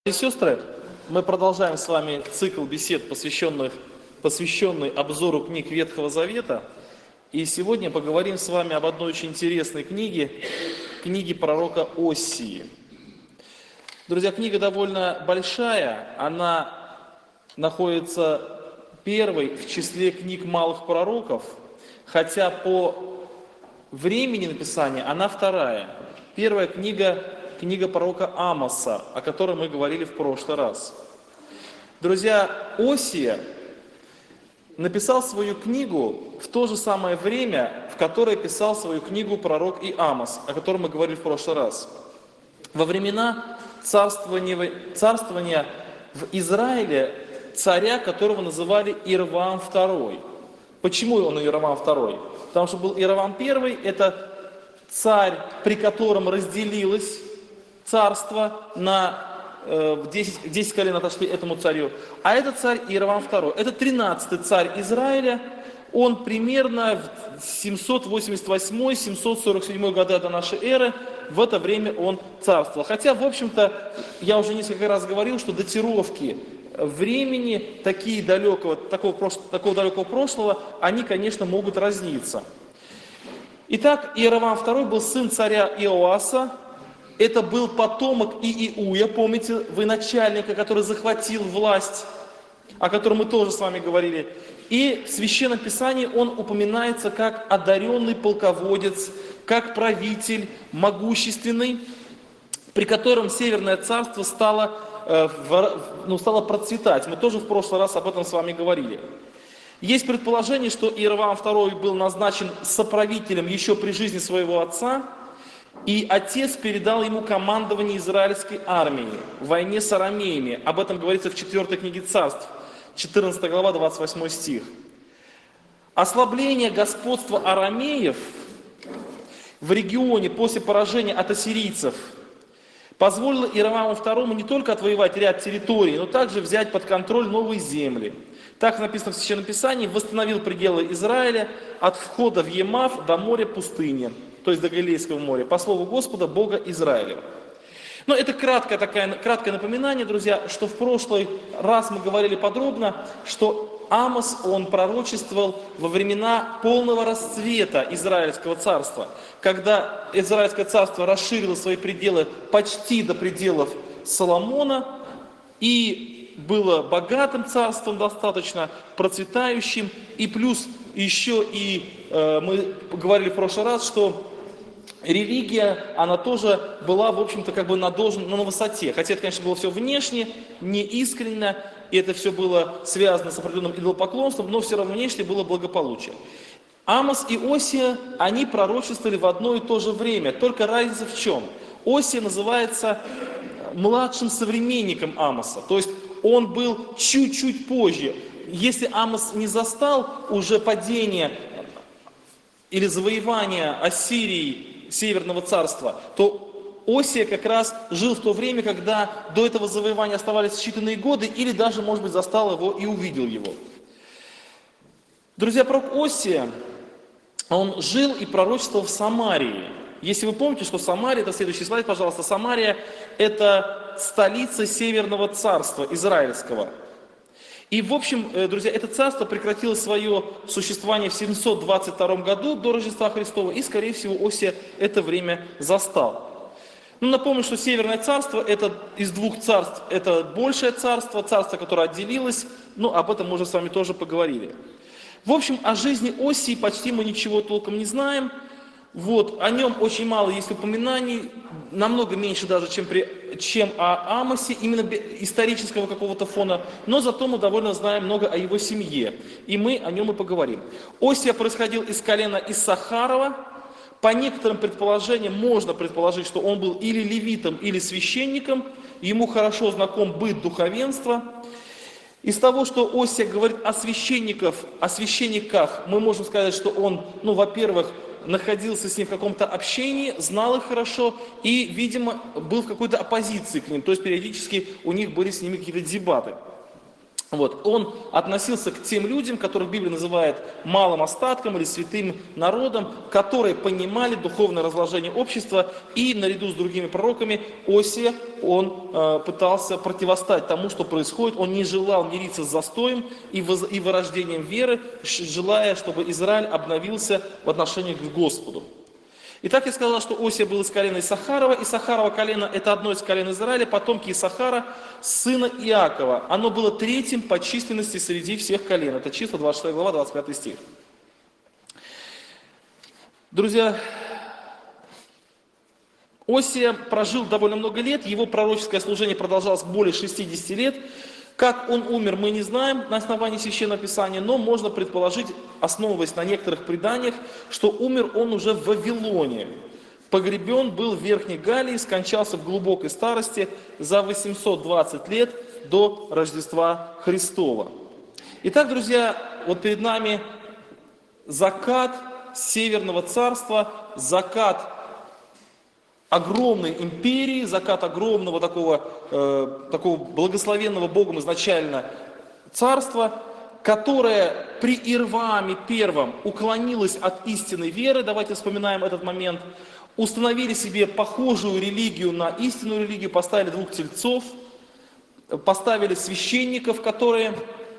И сестры, мы продолжаем с вами цикл бесед, посвященный обзору книг Ветхого Завета. И сегодня поговорим с вами об одной очень интересной книге пророка Осии. Друзья, книга довольно большая, она находится первой в числе книг малых пророков, хотя по времени написания она вторая. Первая книга пророка Амоса, о которой мы говорили в прошлый раз. Друзья, Осия написал свою книгу в то же самое время, в которое писал свою книгу пророк и Амос, о котором мы говорили в прошлый раз. Во времена царствования в Израиле царя, которого называли Иорваам II. Почему он Иорваам II? Потому что был Иорваам I, это царь, при котором разделилось царство на 10 колен отошли этому царю. А это царь Иорваам II. Это 13-й царь Израиля. Он примерно в 788-747 года до нашей эры, в это время он царствовал. Хотя, в общем-то, я уже несколько раз говорил, что датировки времени такого далекого прошлого, они, конечно, могут разниться. Итак, Иорваам II был сын царя Иоаса. Это был потомок Иуя, помните, военачальника, который захватил власть, о котором мы тоже с вами говорили. И в Священном Писании он упоминается как одаренный полководец, как правитель, могущественный, при котором Северное царство стало процветать. Мы тоже в прошлый раз об этом с вами говорили. Есть предположение, что Иорваам II был назначен соправителем еще при жизни своего отца, и отец передал ему командование израильской армии в войне с арамеями. Об этом говорится в 4 книге Царств, 14 глава, 28 стих. Ослабление господства арамеев в регионе после поражения от ассирийцев позволило Иорвааму II не только отвоевать ряд территорий, но также взять под контроль новые земли. Так написано в Священном Писании: восстановил пределы Израиля от входа в Емав до моря пустыни, то есть до Галилейского моря, по слову Господа, Бога Израилева. Но это краткое напоминание, друзья, что в прошлый раз мы говорили подробно, что Амос, он пророчествовал во времена полного расцвета Израильского царства, когда Израильское царство расширило свои пределы почти до пределов Соломона и было богатым царством достаточно, процветающим, и плюс еще мы говорили в прошлый раз, что религия, она тоже была, в общем-то, на высоте. Хотя это, конечно, было все внешне, не искренно, и это все было связано с определенным идолопоклонством, но все равно внешне было благополучие. Амос и Осия, они пророчествовали в одно и то же время, только разница в чем? Осия называется младшим современником Амоса, то есть он был чуть-чуть позже. Если Амос не застал уже падение или завоевание Ассирии, Северного царства, то Осия как раз жил в то время, когда до этого завоевания оставались считанные годы, или даже, может быть, застал его и увидел его. Друзья, пророк Осия, он жил и пророчествовал в Самарии. Если вы помните, что Самария, это следующий слайд, пожалуйста, Самария – это столица Северного царства израильского. И, в общем, друзья, это царство прекратило свое существование в 722 году до Рождества Христова, и, скорее всего, Осия это время застал. Напомню, что Северное царство, это из двух царств, это большее царство, которое отделилось, об этом мы уже с вами тоже поговорили. В общем, о жизни Осии почти мы ничего толком не знаем. О нем очень мало есть упоминаний, намного меньше даже, чем о Амосе, именно исторического какого-то фона, но зато мы довольно знаем много о его семье, и мы о нем и поговорим. Осия происходил из колена Иссахарова. По некоторым предположениям можно предположить, что он был или левитом, или священником, ему хорошо знаком быт духовенства. Из того, что Осия говорит о священниках, мы можем сказать, что он, во-первых, находился с ним в каком-то общении, знал их хорошо и, видимо, был в какой-то оппозиции к ним, то есть периодически у них были с ними какие-то дебаты. Вот, он относился к тем людям, которых Библия называет малым остатком или святым народом, которые понимали духовное разложение общества, и наряду с другими пророками Осия, он пытался противостать тому, что происходит, он не желал мириться с застоем и вырождением веры, желая, чтобы Израиль обновился в отношениях к Господу. Итак, я сказал, что Осия был из колена Исахарова. Исахарова колено – это одно из колен Израиля, потомки Исахара, сына Иакова. Оно было третьим по численности среди всех колен. Это числа 26 глава, 25 стих. Друзья, Осия прожил довольно много лет, его пророческое служение продолжалось более 60 лет. Как он умер, мы не знаем на основании Священного Писания, но можно предположить, основываясь на некоторых преданиях, что умер он уже в Вавилоне. Погребен был в Верхней Галлии, скончался в глубокой старости за 820 лет до Рождества Христова. Итак, друзья, вот перед нами закат Северного Царства, закат огромной империи, закат огромного такого благословенного Богом изначально царства, которое при Ирвааме I уклонилось от истинной веры, давайте вспоминаем этот момент, установили себе похожую религию на истинную религию, поставили двух тельцов, поставили священников, которые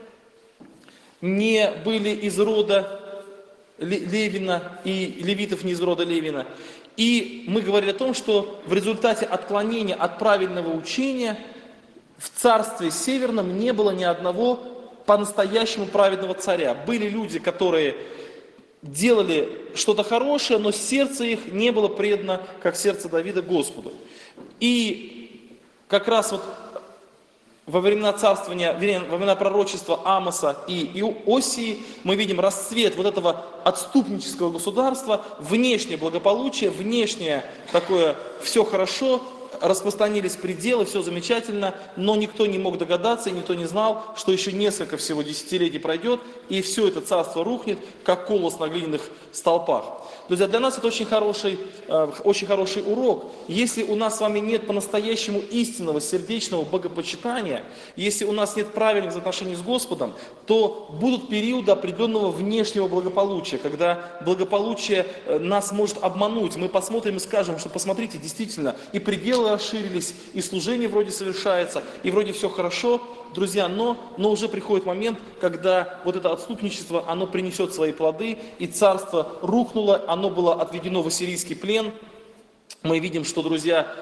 не были из рода Левина, и левитов не из рода Левина. И мы говорили о том, что в результате отклонения от правильного учения в царстве Северном не было ни одного по-настоящему праведного царя. Были люди, которые делали что-то хорошее, но сердце их не было предано, как сердце Давида, Господу. И как раз вот во времена царствования, во времена пророчества Амоса и Осии мы видим расцвет вот этого отступнического государства, внешнее благополучие, внешнее такое все хорошо, распространились пределы, все замечательно, но никто не мог догадаться, и никто не знал, что еще несколько всего десятилетий пройдет, и все это царство рухнет, как колос на глиняных столпах. Друзья, для нас это очень хороший урок. Если у нас с вами нет по-настоящему истинного сердечного богопочитания, если у нас нет правильных отношений с Господом, то будут периоды определенного внешнего благополучия, когда благополучие нас может обмануть. Мы посмотрим и скажем, что посмотрите, действительно, и пределы расширились, и служение вроде совершается, и вроде все хорошо, друзья, но уже приходит момент, когда вот это отступничество, оно принесет свои плоды, и царство рухнуло, оно было отведено в ассирийский плен. Мы видим, что, друзья,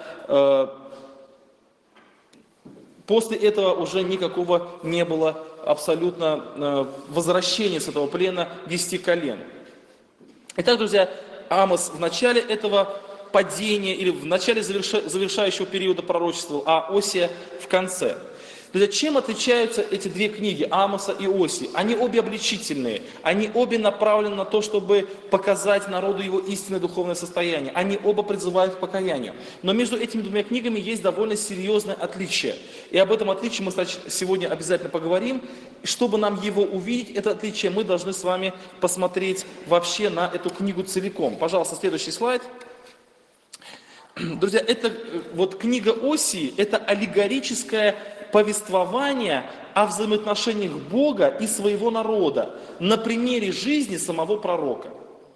после этого уже никакого не было абсолютно возвращения с этого плена 10 колен. Итак, друзья, Амос в начале этого падения или в начале завершающего периода пророчествовал, а Осия в конце. Друзья, чем отличаются эти две книги, Амоса и Осии? Они обе обличительные, они обе направлены на то, чтобы показать народу его истинное духовное состояние. Они оба призывают к покаянию. Но между этими двумя книгами есть довольно серьезное отличие. И об этом отличии мы сегодня обязательно поговорим. И чтобы нам его увидеть, это отличие, мы должны с вами посмотреть вообще на эту книгу целиком. Пожалуйста, следующий слайд. Друзья, это вот книга Осии, это аллегорическое повествование о взаимоотношениях Бога и своего народа на примере жизни самого пророка.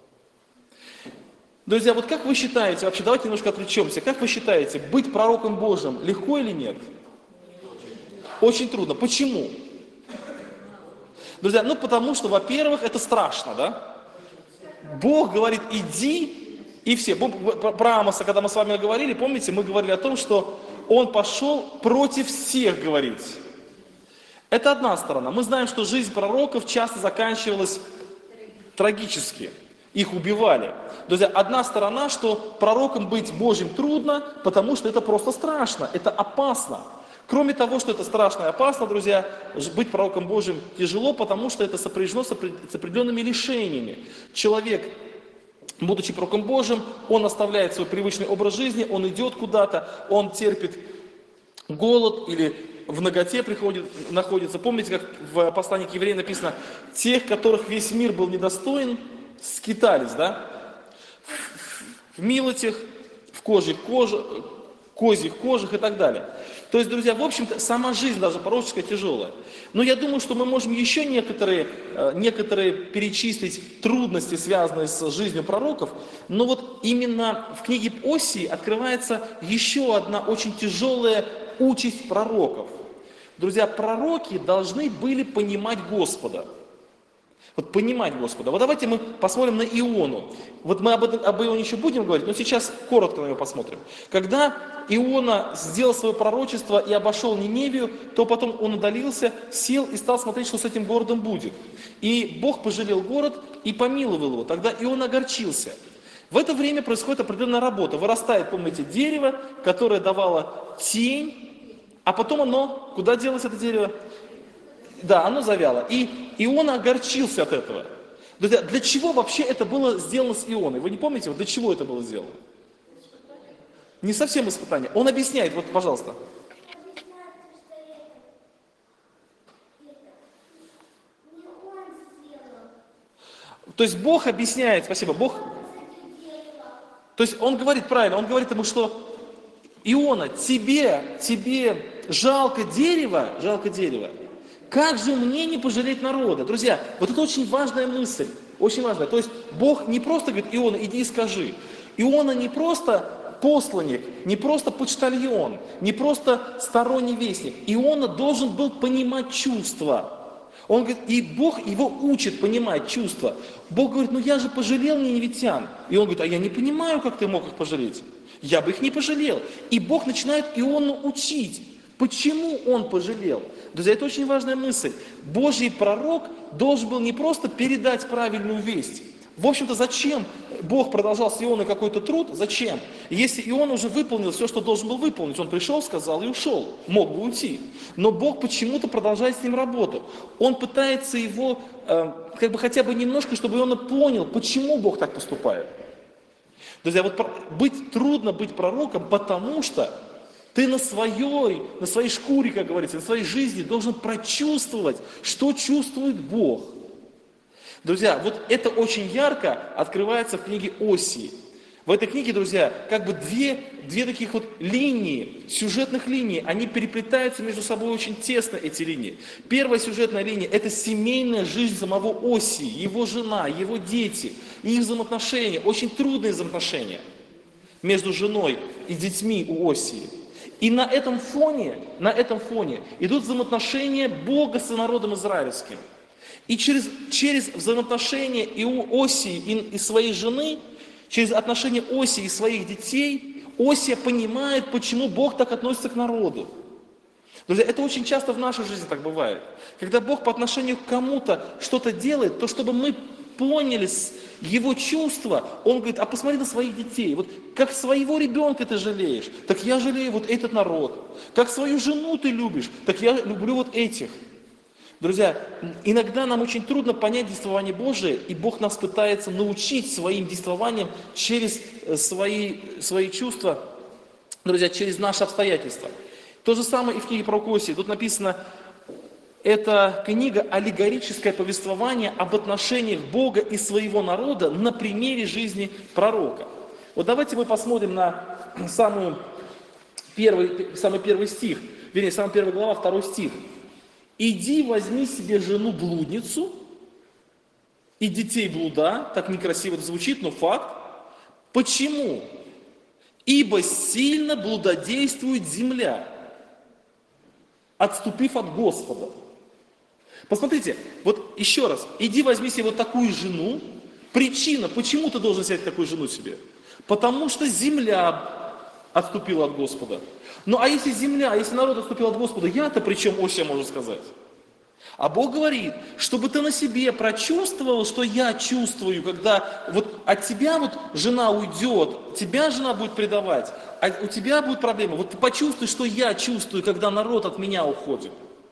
Друзья, вот как вы считаете, вообще давайте немножко отвлечемся, как вы считаете, быть пророком Божьим легко или нет? Очень трудно. Почему? Друзья, потому что, во-первых, это страшно, да? Бог говорит, иди, и все. Про Амоса, когда мы с вами говорили, помните, мы говорили о том, что он пошел против всех говорить. Это одна сторона. Мы знаем, что жизнь пророков часто заканчивалась трагически. Их убивали. Друзья, одна сторона, что пророком быть Божьим трудно, потому что это просто страшно, это опасно. Кроме того, что это страшно и опасно, друзья, быть пророком Божьим тяжело, потому что это сопряжено с определенными лишениями. Человек, будучи пророком Божьим, он оставляет свой привычный образ жизни, он идет куда-то, он терпит голод или в наготе находится. Помните, как в послании к евреям написано, тех, которых весь мир был недостоин, скитались, да? В милотях, в козьих кожах и так далее. То есть, друзья, в общем-то, сама жизнь даже пророческая тяжелая. Но я думаю, что мы можем еще некоторые перечислить трудности, связанные с жизнью пророков. Но вот именно в книге Осии открывается еще одна очень тяжелая участь пророков. Друзья, пророки должны были понимать Господа. Вот понимать Господа. Вот давайте мы посмотрим на Иону. Вот мы об Ионе еще будем говорить, но сейчас коротко на него посмотрим. Когда Иона сделал свое пророчество и обошел Ниневию, то потом он удалился, сел и стал смотреть, что с этим городом будет. И Бог пожалел город и помиловал его. Тогда Иона огорчился. В это время происходит определенная работа. Вырастает, помните, дерево, которое давало тень, а потом оно, куда делось это дерево? Да, оно завяло. И Иона огорчился от этого. Друзья, для чего вообще это было сделано с Ионой? Вы не помните, вот для чего это было сделано? Не совсем испытание. Он объясняет, вот, пожалуйста. То есть Бог объясняет, спасибо, Бог... То есть он говорит правильно, он говорит ему, что Иона, тебе жалко дерево, как же мне не пожалеть народа? Друзья, вот это очень важная мысль, очень важная. То есть Бог не просто говорит: Иона, иди и скажи. Иона не просто посланник, не просто почтальон, не просто сторонний вестник. Иона должен был понимать чувства. Он говорит, и Бог его учит понимать чувства. Бог говорит: ну я же пожалел ниневитян. И он говорит: а я не понимаю, как ты мог их пожалеть. Я бы их не пожалел. И Бог начинает Иону учить. Почему он пожалел? Друзья, это очень важная мысль. Божий пророк должен был не просто передать правильную весть. В общем-то, зачем Бог продолжал с Ионой какой-то труд? Зачем? Если Иона уже выполнил все, что должен был выполнить, он пришел, сказал и ушел, мог бы уйти. Но Бог почему-то продолжает с ним работу. Он пытается его, хотя бы немножко, чтобы Иона понял, почему Бог так поступает. Друзья, вот трудно быть пророком, потому что ты на своей шкуре, как говорится, на своей жизни должен прочувствовать, что чувствует Бог. Друзья, вот это очень ярко открывается в книге Осии. В этой книге, друзья, как бы две таких вот линии, сюжетных линий, они переплетаются между собой очень тесно, эти линии. Первая сюжетная линия – это семейная жизнь самого Осии, его жена, его дети, их взаимоотношения, очень трудные взаимоотношения между женой и детьми у Осии. И на этом фоне идут взаимоотношения Бога с народом израильским. И через взаимоотношения и Осии, и своей жены, через отношения Осии и своих детей, Осия понимает, почему Бог так относится к народу. Друзья, это очень часто в нашей жизни так бывает. Когда Бог по отношению к кому-то что-то делает, то чтобы мы поняли его чувства, Он говорит: а посмотри на своих детей. Вот как своего ребенка ты жалеешь, так я жалею вот этот народ. Как свою жену ты любишь, так я люблю вот этих. Друзья, иногда нам очень трудно понять действование Божие, и Бог нас пытается научить своим действованием через свои чувства, друзья, через наши обстоятельства. То же самое и в книге пророка Осии. Тут написано, это книга аллегорическое повествование об отношениях Бога и своего народа на примере жизни пророка. Вот давайте мы посмотрим на самый первый стих, вернее, самая первая глава, 2 стих. «Иди, возьми себе жену-блудницу и детей блуда». Так некрасиво это звучит, но факт. Почему? «Ибо сильно блудодействует земля, отступив от Господа». Посмотрите, вот еще раз. Иди, возьми себе вот такую жену. Причина, почему ты должен взять такую жену себе? Потому что земля отступила от Господа. Ну а если народ отступил от Господа, я-то при чем, Осия может сказать? А Бог говорит, чтобы ты на себе прочувствовал, что я чувствую, когда вот от тебя вот жена уйдет, тебя жена будет предавать, а у тебя будет проблема. Вот ты почувствуй, что я чувствую, когда народ от меня уходит.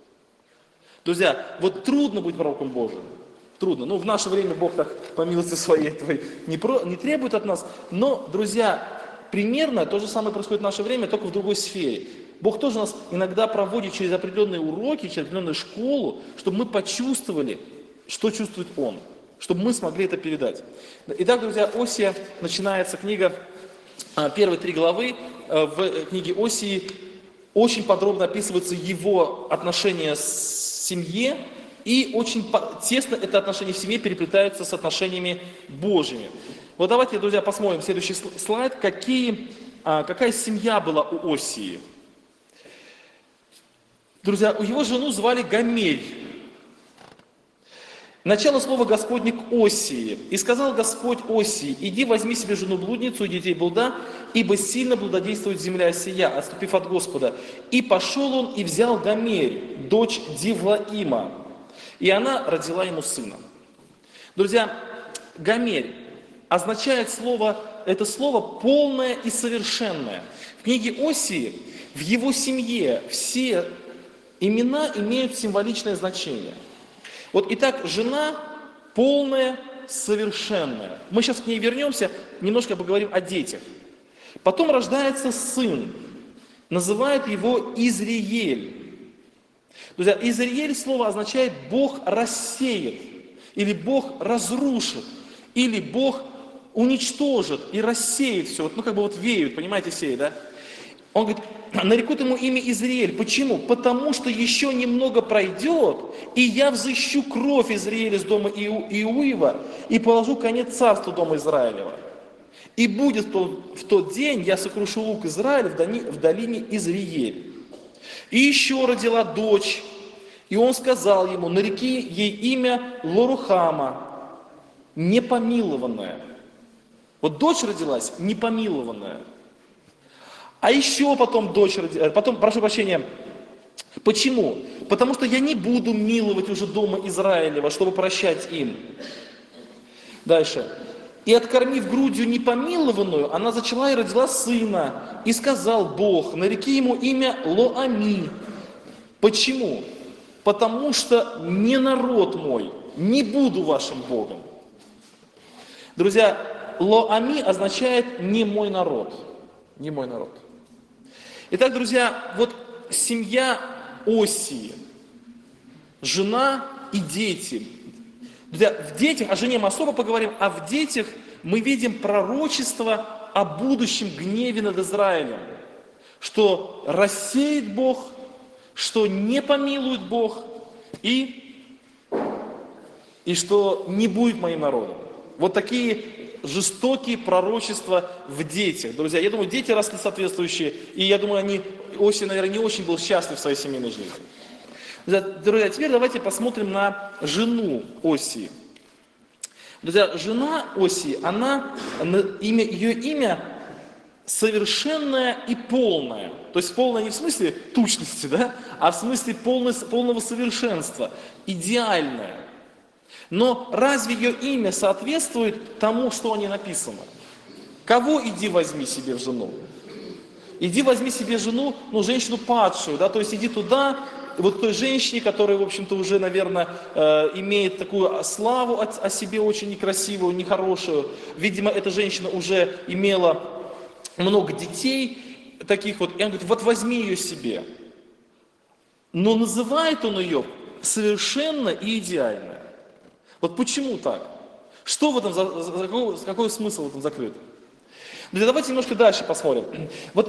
Друзья, вот трудно быть пророком Божьим. Трудно. Ну, в наше время Бог так, по милости своей, этого не требует от нас. Но, друзья, примерно то же самое происходит в наше время, только в другой сфере. Бог тоже нас иногда проводит через определенные уроки, через определенную школу, чтобы мы почувствовали, что чувствует Он, чтобы мы смогли это передать. Итак, друзья, Осия, начинается книга, первые 3 главы в книге Осии. очень подробно описываются его отношения с семье, и очень тесно это отношение в семье переплетаются с отношениями Божьими. Вот давайте, друзья, посмотрим следующий слайд, какая семья была у Осии. Друзья, его жену звали Гомерь. Начало слова Господне к Осии. «И сказал Господь Осии, иди возьми себе жену-блудницу и детей блуда, ибо сильно блудодействует земля сия, отступив от Господа. И пошел он и взял Гомерь, дочь Дивлаима, и она родила ему сына». Друзья, Гомерь означает это слово полное и совершенное. В книге Осии, в его семье все имена имеют символичное значение. Вот, итак, жена полная, совершенная. Мы сейчас к ней вернемся, немножко поговорим о детях. Потом рождается сын, называют его Изриель. Друзья, Изриель слово означает «Бог рассеет», или «Бог разрушит», или «Бог уничтожит и рассеет все». Вот, веют, понимаете, сеет, да? Он говорит, нарекут ему имя Изриэль. Почему? Потому что еще немного пройдет, и я взыщу кровь Изриэля с дома Иуева, и положу конец царству дома Израилева. И будет в тот день, я сокрушу лук Израиля в долине Изриэль. И еще родила дочь, и он сказал ему, нареки ей имя Лорухама, непомилованная. Вот дочь родилась, непомилованная. А еще потом прошу прощения, почему? Потому что я не буду миловать уже дома Израилева, чтобы прощать им. Дальше. И откормив грудью непомилованную, она зачала и родила сына. И сказал Бог, нареки ему имя Лоами. Почему? Потому что не народ мой, не буду вашим Богом. Друзья, Лоами означает не мой народ. Не мой народ. Итак, друзья, вот семья Осии, жена и дети. Друзья, в детях, о жене мы особо поговорим, а в детях мы видим пророчество о будущем гневе над Израилем, что рассеет Бог, что не помилует Бог и что не будет моим народом. Вот такие жестокие пророчества в детях. Друзья, я думаю, дети росли соответствующие, и я думаю, Осия, наверное, не очень был счастлив в своей семейной жизни. Друзья, теперь давайте посмотрим на жену Осии. Друзья, жена Осии, ее имя совершенная и полная. То есть полная не в смысле тучности, да, а в смысле полного совершенства, идеальная. Но разве ее имя соответствует тому, что о ней написано? Кого иди возьми себе в жену? Иди возьми себе жену, женщину падшую, да, то есть иди туда, вот к той женщине, которая, в общем-то, уже, наверное, имеет такую славу о себе очень некрасивую, нехорошую. Видимо, эта женщина уже имела много детей таких вот, и он говорит, вот возьми ее себе. Но называет он ее совершенно и идеально. Вот почему так? Что в этом, какой смысл в этом закрыт? Друзья, давайте немножко дальше посмотрим. Вот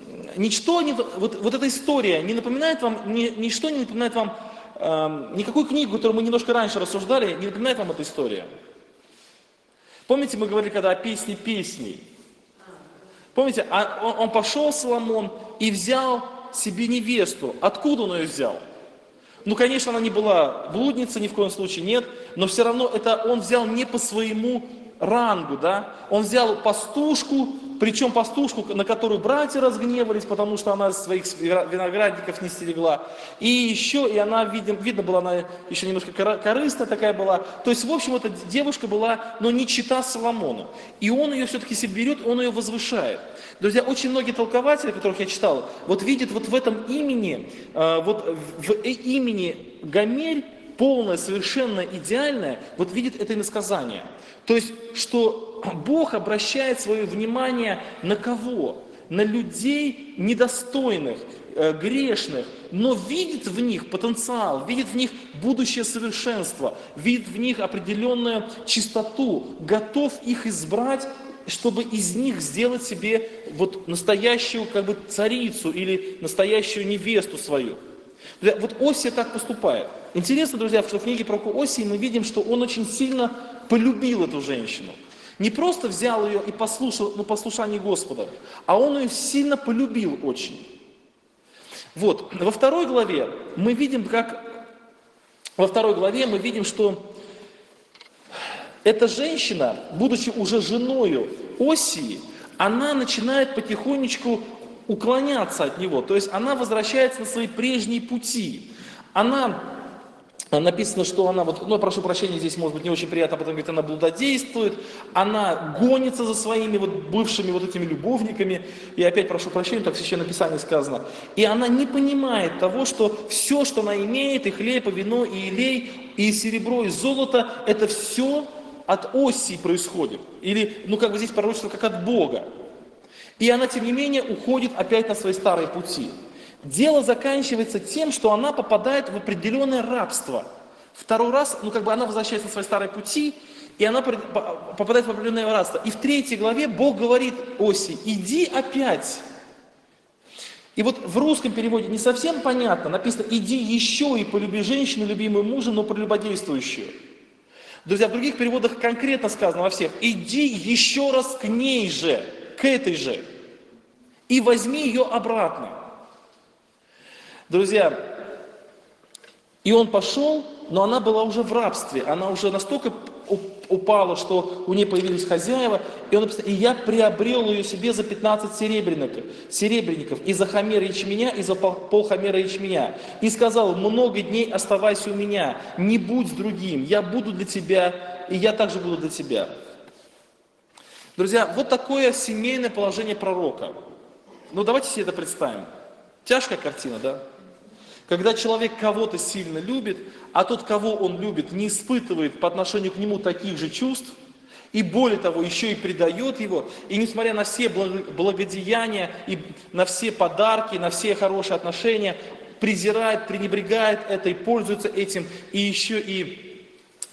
эта история не напоминает вам, ничто не напоминает вам, никакую книгу, которую мы немножко раньше рассуждали, не напоминает вам эта история. Помните, мы говорили когда о песне песней? Помните, он пошел, Соломон, и взял себе невесту. Откуда он ее взял? Конечно, она не была блудницей, ни в коем случае нет, но все равно это он взял не по своему рангу, да? Он взял пастушку, причем пастушку, на которую братья разгневались, потому что она своих виноградников не стерегла. И еще, и она, видно была, она еще немножко корыстная такая была. То есть, в общем, эта девушка была, но не чита Соломону. И он ее все-таки себе берет, он ее возвышает. Друзья, очень многие толкователи, которых я читал, вот видят вот в этом имени, в имени Гомерь, полное, совершенно идеальное, вот видит это иносказание. То есть, что Бог обращает свое внимание на кого? На людей недостойных, грешных, но видит в них потенциал, видит в них будущее совершенство, видит в них определенную чистоту, готов их избрать чтобы из них сделать себе вот настоящую как бы царицу или настоящую невесту свою. Вот Осия так поступает. Интересно, друзья, что в книге про Осии мы видим, что он очень сильно полюбил эту женщину. Не просто взял ее и послушал послушание Господа, а он ее сильно полюбил очень. Вот, во второй главе мы видим, что эта женщина, будучи уже женою Осии, она начинает потихонечку уклоняться от него. То есть она возвращается на свои прежние пути. Написано, что она, прошу прощения, здесь может быть не очень приятно, потом говорит, она блудодействует, она гонится за своими бывшими этими любовниками, и опять прошу прощения, так в Священном Писании сказано, и она не понимает того, что все, что она имеет, и хлеб, и вино, и елей, и серебро, и золото, это все от Осии происходит, или, здесь пророчество как от Бога, и она, тем не менее, уходит опять на свои старые пути. Дело заканчивается тем, что она попадает в определенное рабство. Второй раз, она возвращается на свои старые пути, и она попадает в определенное рабство. И в 3 главе Бог говорит Осии, иди опять. И вот в русском переводе не совсем понятно, написано, иди еще и полюби женщину, любимую мужа, но прелюбодействующую. Друзья, в других переводах конкретно сказано во всех, иди еще раз к ней же, к этой же, и возьми ее обратно. Друзья, и он пошел, но она была уже в рабстве, она уже настолько упала, что у нее появились хозяева, и он написал, и я приобрел ее себе за 15 серебряников, и за хомер ячменя, и за полхомера ячменя, и сказал, много дней оставайся у меня, не будь с другим, я буду для тебя, и я также буду для тебя. Друзья, вот такое семейное положение пророка. Давайте себе это представим. Тяжкая картина, да? Когда человек кого-то сильно любит, а тот, кого он любит, не испытывает по отношению к нему таких же чувств, и более того, еще и предает его, и несмотря на все благодеяния, и на все подарки, на все хорошие отношения, презирает, пренебрегает это и пользуется этим, и еще и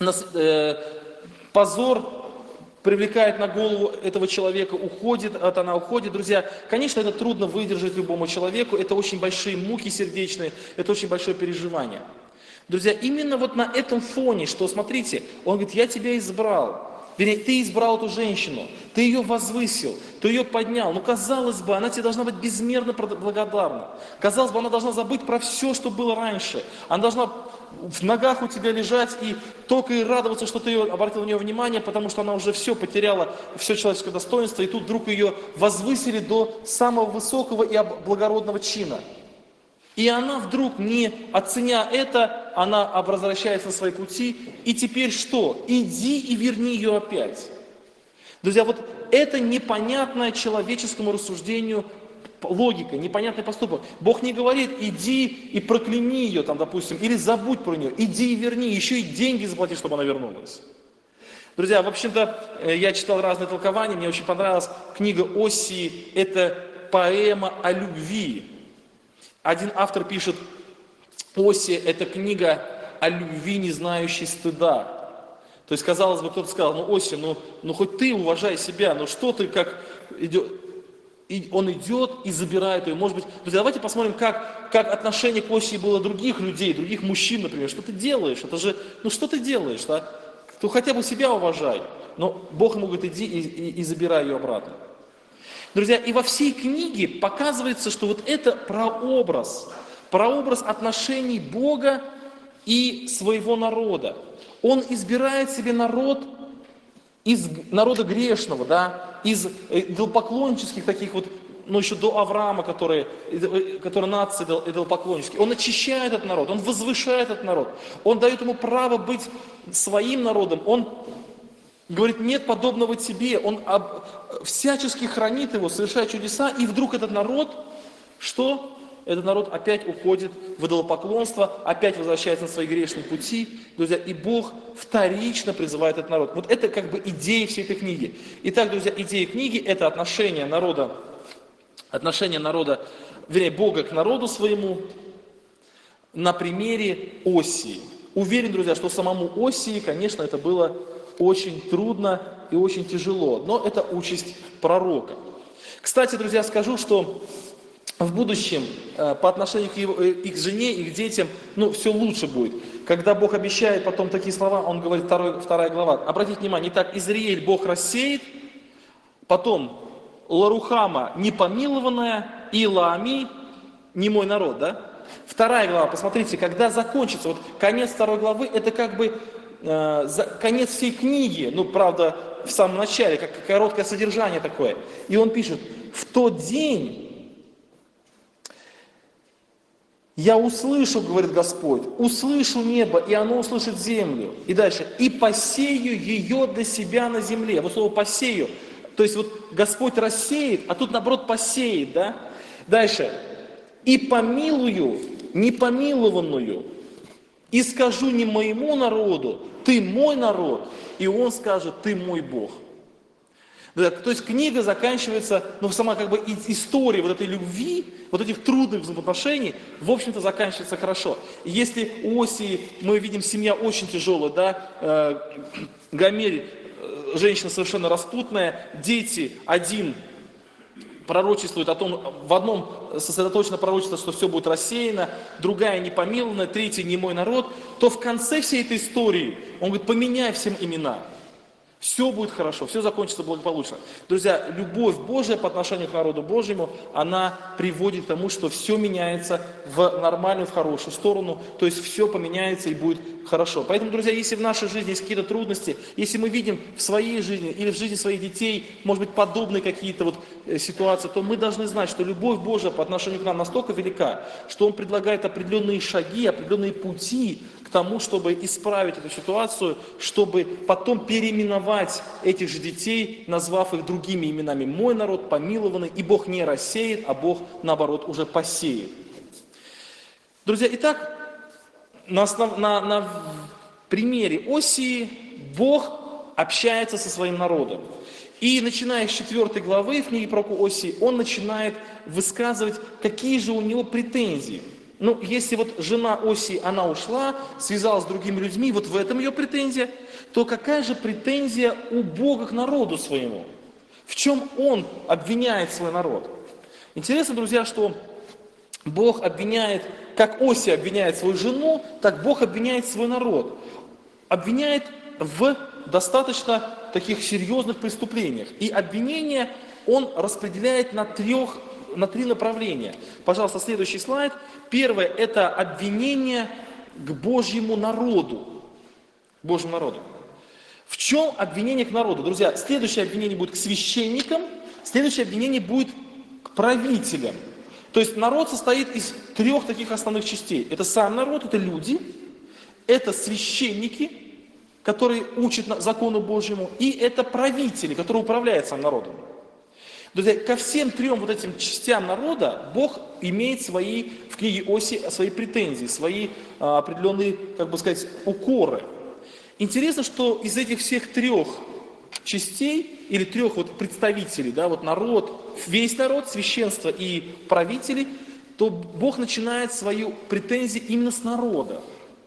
позор привлекает на голову этого человека, она уходит. Друзья, конечно, это трудно выдержать любому человеку, это очень большие муки сердечные, это очень большое переживание. Друзья, именно на этом фоне, что, смотрите, он говорит, я тебя избрал. Вернее, ты избрал эту женщину, ты ее возвысил, ты ее поднял. Казалось бы, она тебе должна быть безмерно благодарна. Казалось бы, она должна забыть про все, что было раньше. Она должна в ногах у тебя лежать и только и радоваться, что ты обратил на нее внимание, потому что она уже все потеряла, все человеческое достоинство, и тут вдруг ее возвысили до самого высокого и благородного чина. И она вдруг, не оценя это, она возвращается на свои пути, и теперь что? Иди и верни ее опять. Друзья, это непонятная человеческому рассуждению логика, непонятный поступок. Бог не говорит, иди и прокляни ее, допустим, или забудь про нее, иди и верни, еще и деньги заплати, чтобы она вернулась. Друзья, в общем-то, я читал разные толкования, мне очень понравилась книга Осии, это поэма о любви. Один автор пишет, Осия – это книга о любви, не знающей стыда. То есть, казалось бы, кто-то сказал, Осия, хоть ты уважай себя, что ты как идет. И он идет и забирает ее. Может быть, друзья, давайте посмотрим, как отношение к Осии было других людей, других мужчин, например. Что ты делаешь? Это же, что ты делаешь? Да? Ты хотя бы себя уважай. Но Бог ему говорит, иди и забирай ее обратно. Друзья, и во всей книге показывается, что это прообраз отношений Бога и своего народа. Он избирает себе народ из народа грешного, да, из идолопоклоннических таких еще до Авраама, которые нации идолопоклоннические. Он очищает этот народ, он возвышает этот народ, он дает ему право быть своим народом, он говорит, нет подобного тебе, он всячески хранит его, совершает чудеса, и вдруг этот народ, что? Этот народ опять уходит в идолопоклонство, опять возвращается на свои грешные пути, друзья, и Бог вторично призывает этот народ. Это идея всей этой книги. Итак, друзья, идея книги – это отношение народа, Бога к народу своему на примере Осии. Уверен, друзья, что самому Осии, конечно, это было очень трудно и очень тяжело, но это участь пророка. Кстати, друзья, скажу, что в будущем по отношению к их жене, их детям, все лучше будет. Когда Бог обещает потом такие слова, Он говорит, 2 глава. Обратите внимание, итак, Израиль Бог рассеет, потом Ларухама непомилованная, и Лаами не мой народ, да? 2 глава, посмотрите, когда закончится, вот конец 2 главы, это как бы конец всей книги, правда, в самом начале, как короткое содержание такое. И он пишет, в тот день я услышу, говорит Господь, услышу небо, и оно услышит землю. И дальше, и посею ее для себя на земле. Вот слово посею. То есть вот Господь рассеет, а тут наоборот посеет, да? Дальше, и помилую непомилованную, и скажу не моему народу, ты мой народ, и он скажет, ты мой Бог. Да, то есть книга заканчивается, сама как бы история вот этой любви, вот этих трудных взаимоотношений, в общем-то, заканчивается хорошо. И если у Осии мы видим, семья очень тяжелая, да, Гомер, женщина совершенно распутная, дети, один пророчествует о том, в одном сосредоточено пророчество, что все будет рассеяно, другая непомилованная, третья не мой народ, то в конце всей этой истории он говорит, поменяй всем имена. Все будет хорошо, все закончится благополучно. Друзья, любовь Божия по отношению к народу Божьему, она приводит к тому, что все меняется в нормальную, в хорошую сторону, то есть все поменяется и будет хорошо. Поэтому, друзья, если в нашей жизни есть какие-то трудности, если мы видим в своей жизни или в жизни своих детей, может быть, подобные какие-то ситуации, то мы должны знать, что любовь Божия по отношению к нам настолько велика, что Он предлагает определенные шаги, определенные пути к тому, чтобы исправить эту ситуацию, чтобы потом переименовать этих же детей, назвав их другими именами. Мой народ помилованный, и Бог не рассеет, а Бог, наоборот, уже посеет. Друзья, итак, на примере Осии Бог общается со своим народом. И начиная с 4 главы в книге пророка Осии, он начинает высказывать, какие же у него претензии. Если жена Осии, она ушла, связалась с другими людьми, в этом ее претензия, то какая же претензия у Бога к народу своему? В чем Он обвиняет свой народ? Интересно, друзья, что Бог обвиняет, как Осия обвиняет свою жену, так Бог обвиняет свой народ. Обвиняет в достаточно таких серьезных преступлениях. И обвинение Он распределяет на три направления. Пожалуйста, следующий слайд. Первое – это обвинение к Божьему народу. Божьему народу. В чем обвинение к народу? Друзья, следующее обвинение будет к священникам, следующее обвинение будет к правителям. То есть народ состоит из 3 таких основных частей. Это сам народ, это люди, это священники, которые учат закону Божьему, и это правители, которые управляют самим народом. Друзья, ко всем 3 этим частям народа Бог имеет в книге Осии свои претензии, свои определенные, укоры. Интересно, что из этих всех 3 частей, или 3 представителей, народ, весь народ, священство и правители, то Бог начинает свою претензию именно с народа.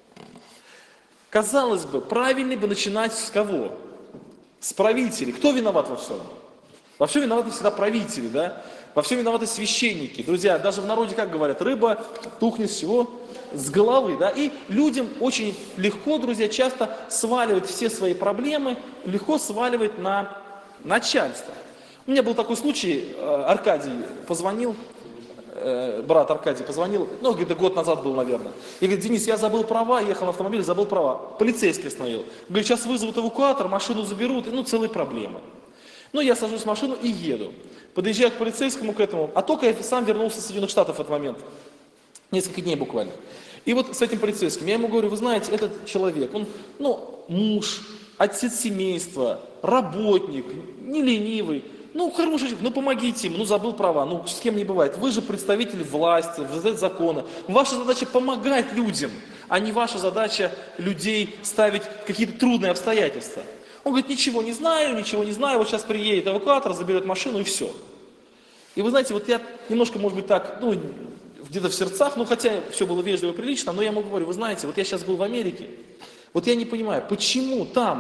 Казалось бы, правильно бы начинать с кого? С правителей. Кто виноват во всем? Во всем виноваты всегда правители, да? Во всем виноваты священники. Друзья, даже в народе, как говорят, рыба тухнет с чего? С головы, да? И людям очень легко, друзья, часто сваливать все свои проблемы, легко сваливать на начальство. У меня был такой случай, Аркадий позвонил, брат Аркадий позвонил, где-то год назад был, наверное. И говорит, Денис, я забыл права, ехал на автомобиле, забыл права. Полицейский остановил. Говорит, сейчас вызовут эвакуатор, машину заберут, целые проблемы. Я сажусь в машину и еду. Подъезжаю к полицейскому, к этому, а только я сам вернулся из Соединенных Штатов в этот момент. Несколько дней буквально. И с этим полицейским, я ему говорю, вы знаете, этот человек, он, муж, отец семейства, работник, не ленивый, хороший человек, помогите ему, забыл права, с кем не бывает. Вы же представитель власти, закона. Ваша задача помогать людям, а не ваша задача людей ставить в какие-то трудные обстоятельства. Он говорит, ничего не знаю, вот сейчас приедет эвакуатор, заберет машину и все. И вы знаете, я немножко, может быть, так, где-то в сердцах, хотя все было вежливо и прилично, но я ему говорю, вы знаете, я сейчас был в Америке, я не понимаю, почему там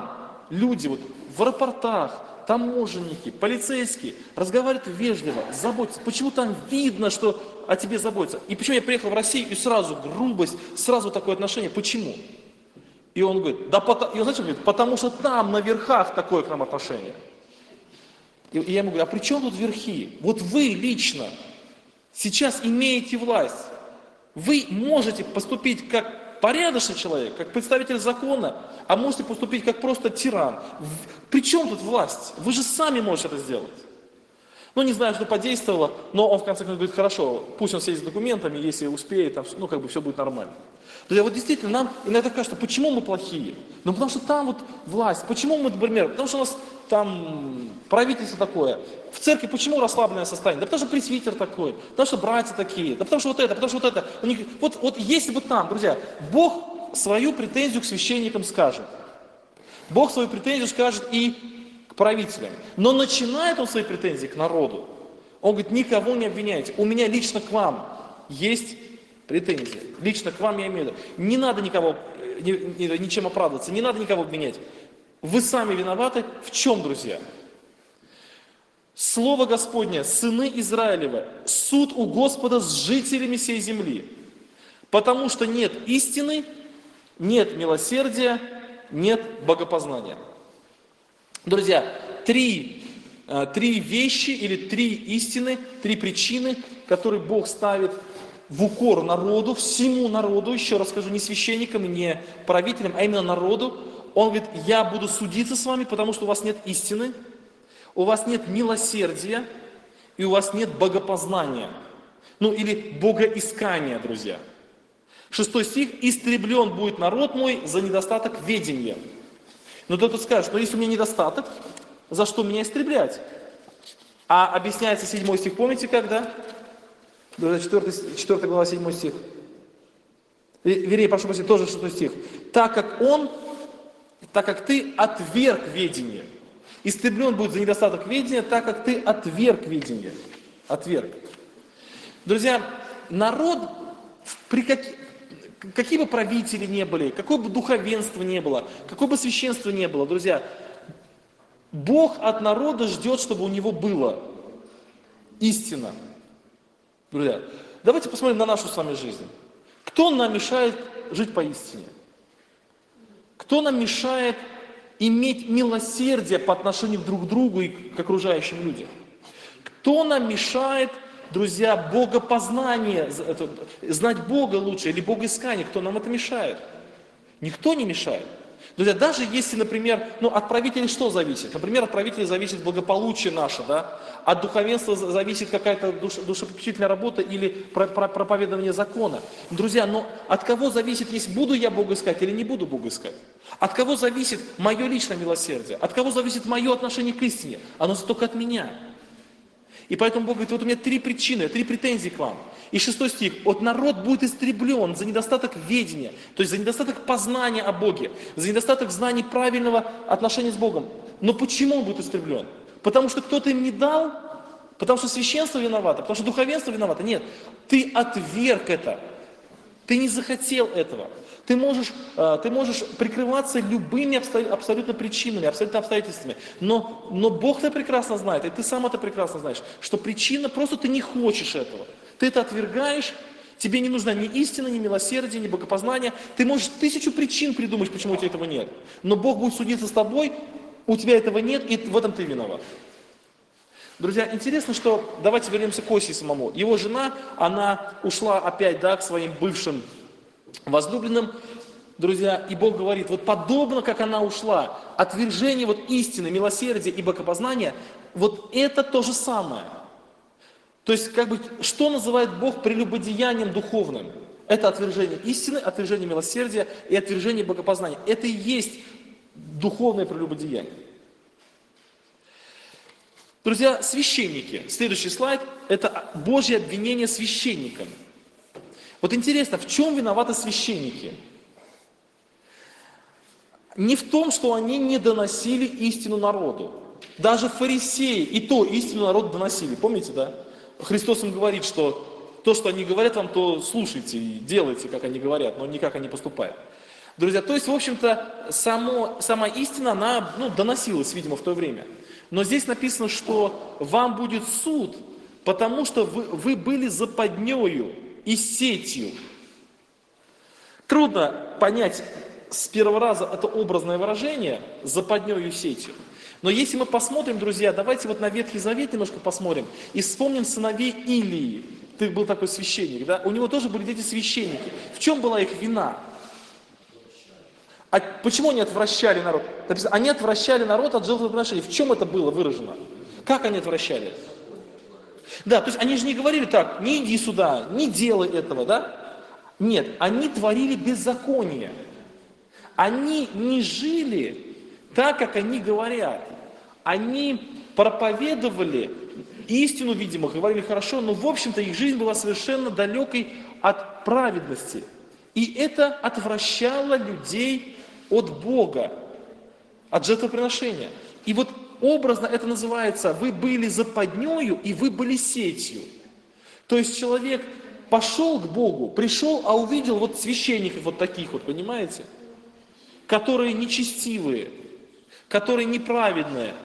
люди вот в аэропортах, таможенники, полицейские разговаривают вежливо, заботятся. Почему там видно, что о тебе заботятся? И почему я приехал в Россию и сразу грубость, сразу такое отношение? Почему? И он говорит, да и он, знаете, говорит, потому что там на верхах такое к нам отношение. И я ему говорю, а при чем тут верхи? Вот вы лично сейчас имеете власть. Вы можете поступить как порядочный человек, как представитель закона, а можете поступить как просто тиран. При чем тут власть? Вы же сами можете это сделать. Ну, не знаю, что подействовало, но он в конце концов говорит, хорошо, пусть он сядет с документами, если успеет, там, ну, как бы все будет нормально. Друзья, вот действительно, нам иногда кажется, почему мы плохие? Ну, потому что там вот власть. Почему мы, например, потому что у нас там правительство такое. В церкви почему расслабленное состояние? Да потому что пресвитер такой, потому что братья такие, да потому что вот это, потому что вот это. У них, вот если бы там, друзья, Бог свою претензию к священникам скажет. Бог свою претензию скажет и к правителям. Но начинает он свои претензии к народу. Он говорит, никого не обвиняйте. У меня лично к вам есть претензии. Лично к вам я имею в виду. Не надо никого, ничем оправдываться, не надо никого обвинять. Вы сами виноваты. В чем, друзья? Слово Господне, сыны Израилевы, суд у Господа с жителями всей земли. Потому что нет истины, нет милосердия, нет богопознания. Друзья, три вещи или три истины, три причины, которые Бог ставит в укор народу, всему народу, еще раз скажу, не священникам, не правителям, а именно народу. Он говорит, я буду судиться с вами, потому что у вас нет истины, у вас нет милосердия и у вас нет богопознания. Ну или богоискания, друзья. 6 стих, истреблен будет народ мой за недостаток ведения. Но кто-то скажет, если у меня недостаток, за что меня истреблять? А объясняется 7 стих, помните когда? 4 глава 7 стих. Вернее, прошу прощения, тоже 6 стих. Так как ты отверг ведение. Истреблен будет за недостаток ведения, так как ты отверг ведение. Отверг. Друзья, народ, какие бы правители не были, какое бы духовенство не было, какое бы священство не было, друзья, Бог от народа ждет, чтобы у него было истина. Друзья, давайте посмотрим на нашу с вами жизнь. Кто нам мешает жить по истине? Кто нам мешает иметь милосердие по отношению друг к другу и к окружающим людям? Кто нам мешает, друзья, богопознание, знать Бога лучше или богоискание? Кто нам это мешает? Никто не мешает. Друзья, даже если, например, от правителей что зависит? Например, от правителей зависит благополучие наше, да? От духовенства зависит какая-то душепопечительная работа или проповедование закона. Друзья, но от кого зависит, если буду я Бога искать или не буду Бога искать? От кого зависит мое личное милосердие? От кого зависит мое отношение к истине? Оно только от меня. И поэтому Бог говорит, вот у меня 3 причины, 3 претензии к вам. И 6 стих, вот народ будет истреблен за недостаток ведения, то есть за недостаток познания о Боге, за недостаток знаний правильного отношения с Богом. Но почему он будет истреблен? Потому что кто-то им не дал? Потому что священство виновато? Потому что духовенство виновато? Нет, ты отверг это, ты не захотел этого. Ты можешь прикрываться любыми абсолютно причинами, абсолютно обстоятельствами. Но Бог это прекрасно знает, и ты сам это прекрасно знаешь, что причина, просто ты не хочешь этого. Ты это отвергаешь, тебе не нужна ни истина, ни милосердие, ни богопознание. Ты можешь 1000 причин придумать, почему у тебя этого нет. Но Бог будет судиться с тобой, у тебя этого нет, и в этом ты виноват. Друзья, интересно, что, давайте вернемся к Осии самому. Его жена, она ушла опять, к своим бывшим возлюбленным, друзья, и Бог говорит, вот подобно, как она ушла, отвержение истины, милосердия и богопознания, вот это то же самое. То есть, что называет Бог прелюбодеянием духовным? Это отвержение истины, отвержение милосердия и отвержение богопознания. Это и есть духовное прелюбодеяние. Друзья, священники, следующий слайд, это Божье обвинение священникам. Вот интересно, в чем виноваты священники? Не в том, что они не доносили истину народу. Даже фарисеи и то истину народу доносили. Помните, да? Христос им говорит, что то, что они говорят вам, то слушайте и делайте, как они говорят, но не как они поступают. Друзья, то есть, в общем-то, сама истина, она доносилась, видимо, в то время. Но здесь написано, что вам будет суд, потому что вы были западнею и сетью. Трудно понять с первого раза это образное выражение «западнею и сетью». Но если мы посмотрим, друзья, давайте вот на Ветхий Завет немножко посмотрим и вспомним сыновей Илии. Ты был такой священник, да? У него тоже были дети священники. В чем была их вина? А почему они отвращали народ? Написано, они отвращали народ от жертвоприношений. В чем это было выражено? Как они отвращали? Да, то есть они же не говорили так, не иди сюда, не делай этого, да? Нет, они творили беззаконие. Они не жили так, как они говорят. Они проповедовали истину, видимо, говорили хорошо, но в общем-то их жизнь была совершенно далекой от праведности. И это отвращало людей от Бога, от жертвоприношения. И вот образно это называется, вы были западнею и вы были сетью. То есть человек пошел к Богу, пришел, а увидел вот священников вот таких вот, понимаете? Которые нечестивые, которые неправедные.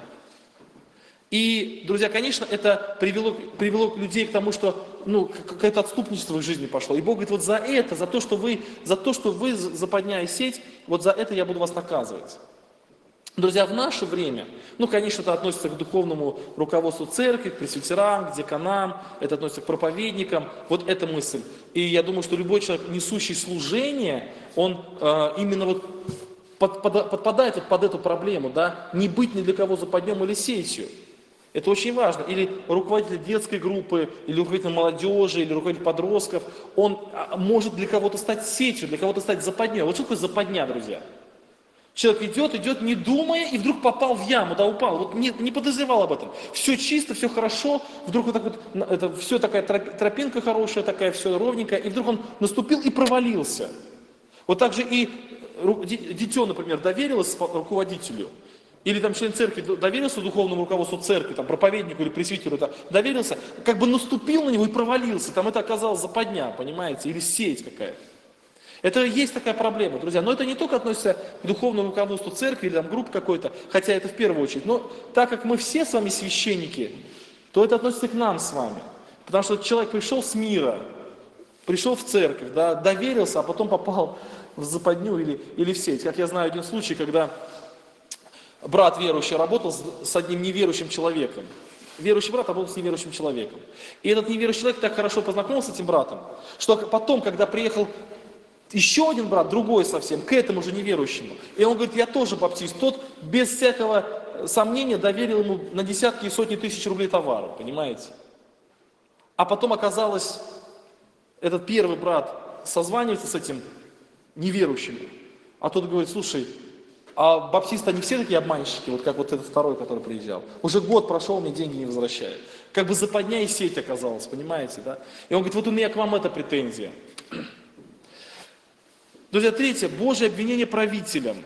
И, друзья, конечно, это привело людей к тому, что какое-то отступничество в их жизни пошло. И Бог говорит, вот за это, за то, что вы западня и сеть, вот за это я буду вас наказывать. Друзья, в наше время, конечно, это относится к духовному руководству церкви, к пресвитерам, к диаконам, это относится к проповедникам, вот эта мысль. И я думаю, что любой человек, несущий служение, он именно вот подпадает вот под эту проблему, да, не быть ни для кого западнем или сетью. Это очень важно. Или руководитель детской группы, или руководитель молодежи, или руководитель подростков, он может для кого-то стать сетью, для кого-то стать западней. Вот что такое западня, друзья? Человек идет, не думая, и вдруг попал в яму, да, упал. Вот не подозревал об этом. Все чисто, все хорошо, вдруг вот так вот, это все такая тропинка хорошая, такая все ровненькая, и вдруг он наступил и провалился. Вот так же и дитё, например, доверилось руководителю, или там член церкви доверился духовному руководству церкви, там, проповеднику или пресвитеру, доверился, как бы наступил на него и провалился, там это оказалось западня, понимаете, или сеть какая-то. Это есть такая проблема, друзья, но это не только относится к духовному руководству церкви или там группы какой-то, хотя это в первую очередь, но так как мы все с вами священники, то это относится к нам с вами, потому что человек пришел с мира, пришел в церковь, да, доверился, а потом попал в западню или в сеть. Как я знаю один случай, когда брат верующий работал с одним неверующим человеком. Верующий брат работал с неверующим человеком. И этот неверующий человек так хорошо познакомился с этим братом, что потом, когда приехал еще один брат, другой совсем, к этому же неверующему, и он говорит, я тоже баптист, тот без всякого сомнения доверил ему на десятки и сотни тысяч рублей товара, понимаете? А потом оказалось, этот первый брат созванивается с этим неверующим, а тот говорит, слушай, а баптисты, они все такие обманщики, вот как вот этот второй, который приезжал. Уже год прошел, мне деньги не возвращают. Как бы западня и сеть оказалась, понимаете, да? И он говорит, вот у меня к вам эта претензия. Друзья, третье, Божье обвинение правителям.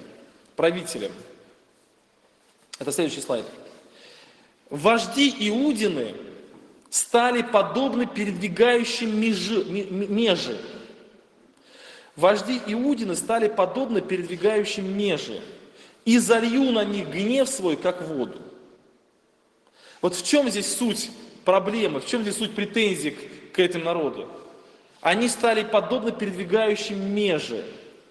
Это следующий слайд. Вожди Иудины стали подобны передвигающим межи. Вожди Иудины стали подобны передвигающим межи. И залью на них гнев свой, как воду. Вот в чем здесь суть проблемы, в чем здесь суть претензий к этим народу? Они стали подобны передвигающим межи.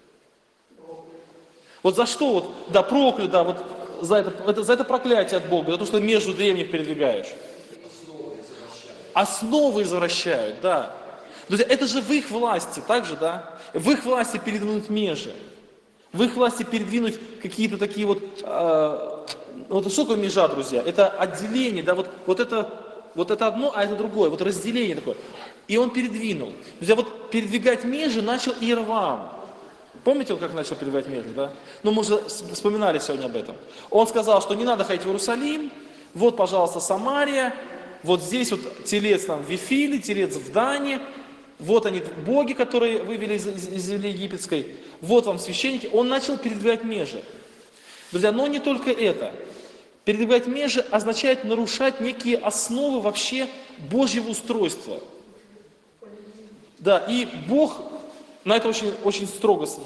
Вот за что вот, да, проклят, да, вот за это проклятие от Бога, за то, что между древних передвигаешь. Основы извращают, да. Друзья, это же в их власти, так же, да? В их власти передвинуть межи. В их власти передвинуть какие-то такие вот что такое межа, друзья? Это отделение, да, вот это одно, а это другое, вот разделение такое. И он передвинул. Друзья, вот передвигать межи начал Иеровоам. Помните, он как начал передвигать межи, да? Мы уже вспоминали сегодня об этом. Он сказал, что не надо ходить в Иерусалим, вот, пожалуйста, Самария, вот здесь вот телец там в Вифиле, телец в Дане, вот они боги, которые вывели из земли египетской, вот вам священники. Он начал передвигать межи. Друзья, но не только это. Передвигать межи означает нарушать некие основы вообще Божьего устройства. Да, и Бог на это очень, очень строго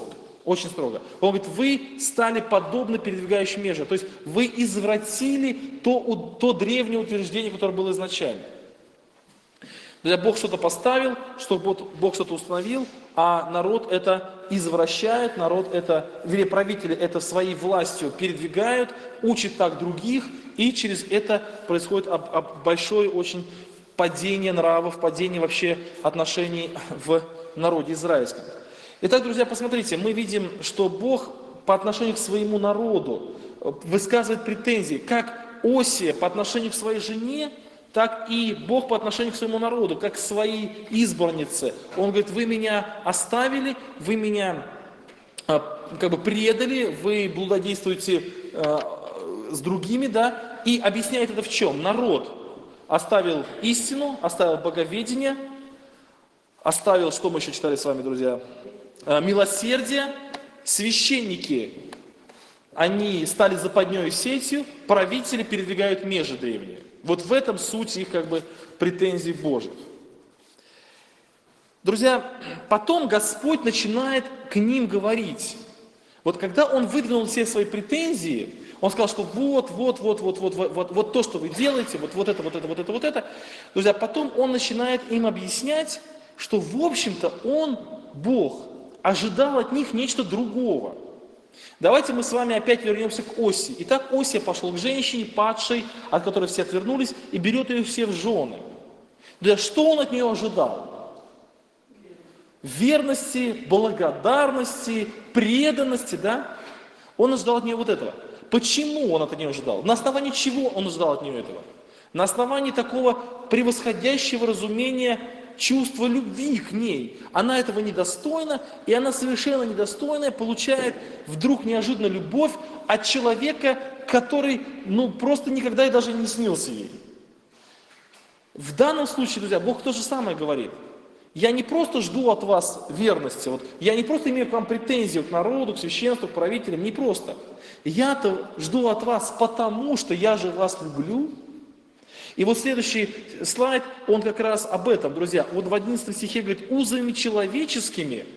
Очень строго. Он говорит, вы стали подобны передвигающим межи. То есть вы извратили то древнее утверждение, которое было изначально. Друзья, Бог что-то поставил, Бог что-то установил, а народ это извращает, народ это, вернее, правители это своей властью передвигают, учат так других, и через это происходит большое очень падение нравов, падение вообще отношений в народе израильском. Итак, друзья, посмотрите, мы видим, что Бог по отношению к своему народу высказывает претензии, как Осия по отношению к своей жене, так и Бог по отношению к своему народу, как к своей избраннице. Он говорит, вы меня оставили, вы меня предали, вы блудодействуете с другими, да, и объясняет это в чем? Народ оставил истину, оставил боговедение, оставил, что мы еще читали с вами, друзья, милосердие, священники, они стали западней и сетью, правители передвигают межи древние. Вот в этом суть их претензий Божьих. Друзья, потом Господь начинает к ним говорить. Вот когда Он выдвинул все свои претензии, Он сказал, что вот то, что вы делаете, вот это. Друзья, потом Он начинает им объяснять, что в общем-то Он, Бог, ожидал от них нечто другого. Давайте мы с вами опять вернемся к Осии. Итак, Осия пошел к женщине, падшей, от которой все отвернулись, и берет ее все в жены. Да что он от нее ожидал? Верности, благодарности, преданности, да? Он ожидал от нее вот этого. Почему он от нее ожидал? На основании чего он ожидал от нее этого? На основании такого превосходящего разумения чувство любви к ней. Она этого недостойна, и она совершенно недостойная получает вдруг неожиданно любовь от человека, который просто никогда и даже не снился ей. В данном случае, друзья, Бог то же самое говорит. Я не просто жду от вас верности, я не просто имею к вам претензии к народу, к священству, к правителям, не просто. Я-то жду от вас потому, что я же вас люблю. И вот следующий слайд, он как раз об этом, друзья. Вот в 11 стихе говорит, узами человеческими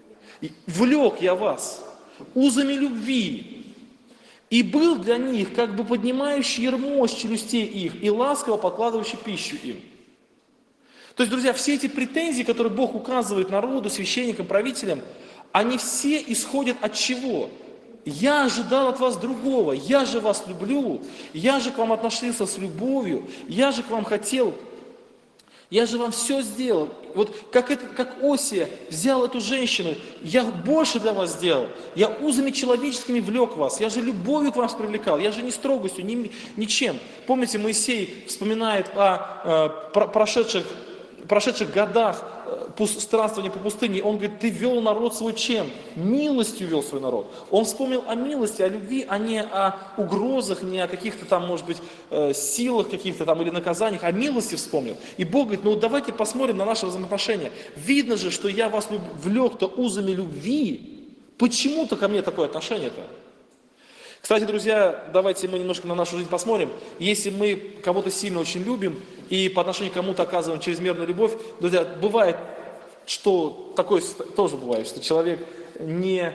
влек я вас, узами любви, и был для них поднимающий ярмо с челюстей их и ласково покладывающий пищу им. То есть, друзья, все эти претензии, которые Бог указывает народу, священникам, правителям, они все исходят от чего? Я ожидал от вас другого, я же вас люблю, я же к вам относился с любовью, я же к вам хотел, я же вам все сделал. Вот как Осия взял эту женщину, я больше для вас сделал, я узами человеческими влек вас, я же любовью к вам привлекал, я же не строгостью, ничем. Помните, Моисей вспоминает о прошедших годах странствования по пустыне, он говорит, ты вел народ свой чем? Милостью вел свой народ. Он вспомнил о милости, о любви, а не о угрозах, не о каких-то там, может быть, силах каких-то там или наказаниях, о милости вспомнил. И Бог говорит, давайте посмотрим на наши взаимоотношения. Видно же, что я вас влек-то узами любви. Почему-то ко мне такое отношение-то? Кстати, друзья, давайте мы немножко на нашу жизнь посмотрим. Если мы кого-то сильно очень любим и по отношению к кому-то оказываем чрезмерную любовь, друзья, бывает, что такое тоже бывает, что человек не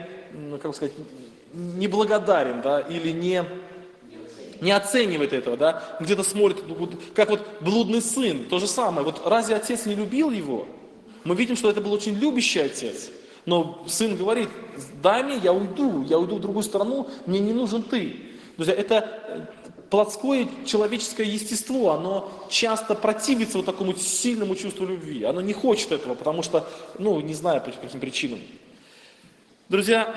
благодарен, да, или не оценивает этого, да, где-то смотрит, как блудный сын, то же самое. Разве отец не любил его? Мы видим, что это был очень любящий отец. Но сын говорит, дай мне, я уйду в другую страну, мне не нужен ты. Друзья, это плотское человеческое естество, оно часто противится такому сильному чувству любви. Оно не хочет этого, потому что, не знаю по каким причинам. Друзья,